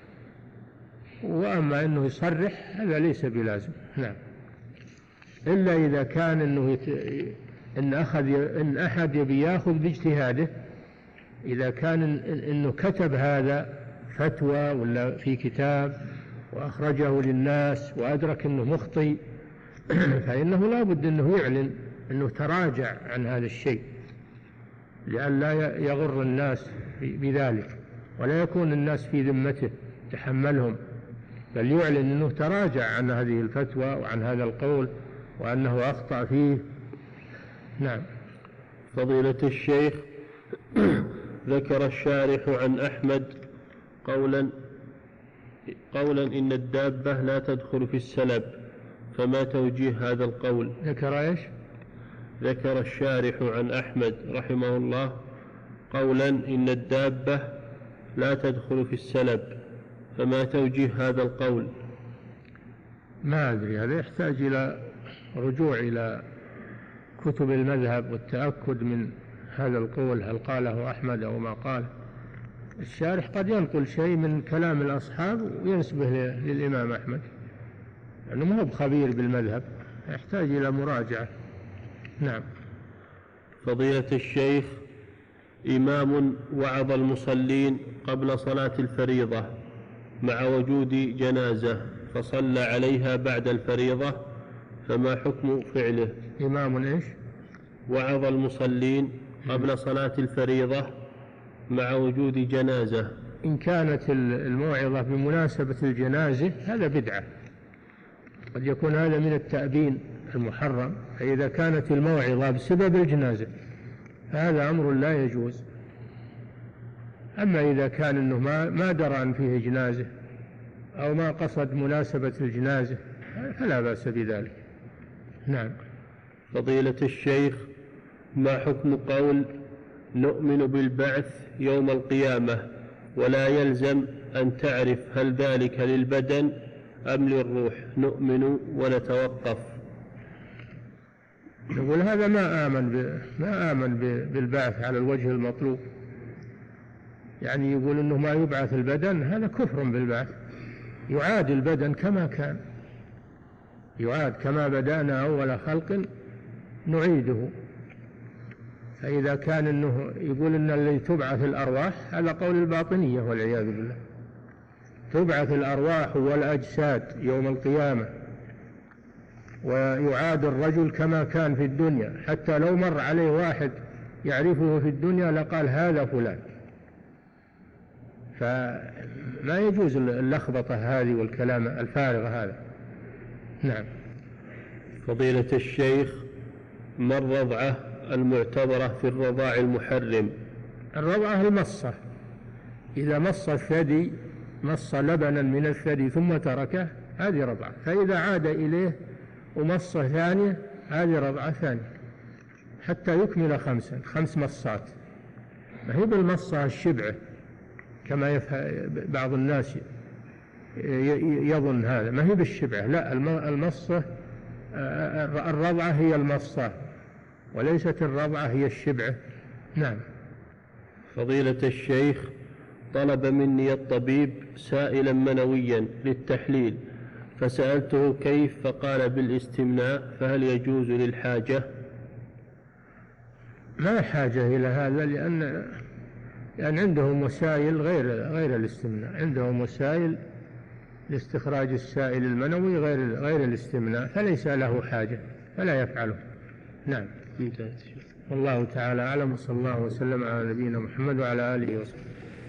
وأما أنه يصرح هذا ليس بلازم. نعم، إلا إذا كان أنه يت... إن, أخذ... إن أحد يبي يأخذ باجتهاده، إذا كان أنه كتب هذا فتوى ولا في كتاب وأخرجه للناس وأدرك أنه مخطئ فإنه لا بد أنه يعلن أنه تراجع عن هذا الشيء لئلا يغر الناس بذلك، ولا يكون الناس في ذمته تحملهم، بل يعلن أنه تراجع عن هذه الفتوى وعن هذا القول وأنه أخطأ فيه. نعم. فضيلة الشيخ، ذكر الشارح عن أحمد قولا قولا إن الدابة لا تدخل في السلب، فما توجيه هذا القول؟ ذكر إيش؟ ذكر الشارح عن أحمد رحمه الله قولا إن الدابة لا تدخل في السلب، فما توجيه هذا القول؟ ما أدري، هذا يحتاج إلى رجوع إلى كتب المذهب والتأكد من هذا القول، هل قاله أحمد أو ما قاله. الشارح قد ينقل شيء من كلام الأصحاب وينسبه للإمام أحمد، لأنه ما هو بخبير بالمذهب، يحتاج إلى مراجعة. نعم. فضيلة الشيخ، إمام وعظ المصلين قبل صلاة الفريضة مع وجود جنازة فصلى عليها بعد الفريضة، فما حكم فعله؟ إمام إيش؟ وعظ المصلين قبل صلاة الفريضة مع وجود جنازة. إن كانت الموعظة بمناسبة الجنازة هذا بدعة، قد يكون هذا من التأبين المحرم، فإذا كانت الموعظة بسبب الجنازة هذا أمر لا يجوز. أما إذا كان أنه ما, ما درى أن فيه جنازة أو ما قصد مناسبة الجنازة فلا بأس بذلك. نعم. فضيلة الشيخ، ما حكم قول نؤمن بالبعث يوم القيامة ولا يلزم أن تعرف هل ذلك للبدن أم للروح، نؤمن ونتوقف؟ يقول هذا ما آمن ب... ما آمن ب... بالبعث على الوجه المطلوب، يعني يقول إنه ما يبعث البدن، هذا كفر بالبعث. يعاد البدن كما كان، يعاد كما بدأنا أول خلق نعيده. فإذا كان إنه يقول إن الذي تبعث الأرواح، هذا قول الباطنية والعياذ بالله، تبعث الأرواح والأجساد يوم القيامة ويعاد الرجل كما كان في الدنيا، حتى لو مر عليه واحد يعرفه في الدنيا لقال هذا فلان. فما يجوز اللخبطة هذه والكلام الفارغ هذا. نعم. فضيلة الشيخ، ما الرضعة المعتبرة في الرضاع المحرم؟ الرضعة المصة، إذا مص الثدي، مص لبنا من الثدي ثم تركه، هذه رضعة. فإذا عاد إليه ومصة ثانية، هذه رضعة ثانية حتى يكمل خمسا، خمس مصات. ما هي بالمصة الشبعة كما يفهم بعض الناس يظن هذا، ما هي بالشبعة، لا، المصة الرضعة هي المصة وليست الرضعة هي الشبعة. نعم. فضيلة الشيخ، طلب مني الطبيب سائلا منويا للتحليل فسألته كيف، فقال بالاستمناء، فهل يجوز للحاجة؟ ما حاجة إلى هذا، لأن لأن عندهم وسائل غير غير الاستمناء، عندهم وسائل لاستخراج السائل المنوي غير غير الاستمناء، فليس له حاجة فلا يفعله. نعم. والله تعالى أعلم، وصلى الله وسلم على نبينا محمد وعلى آله وصحبه.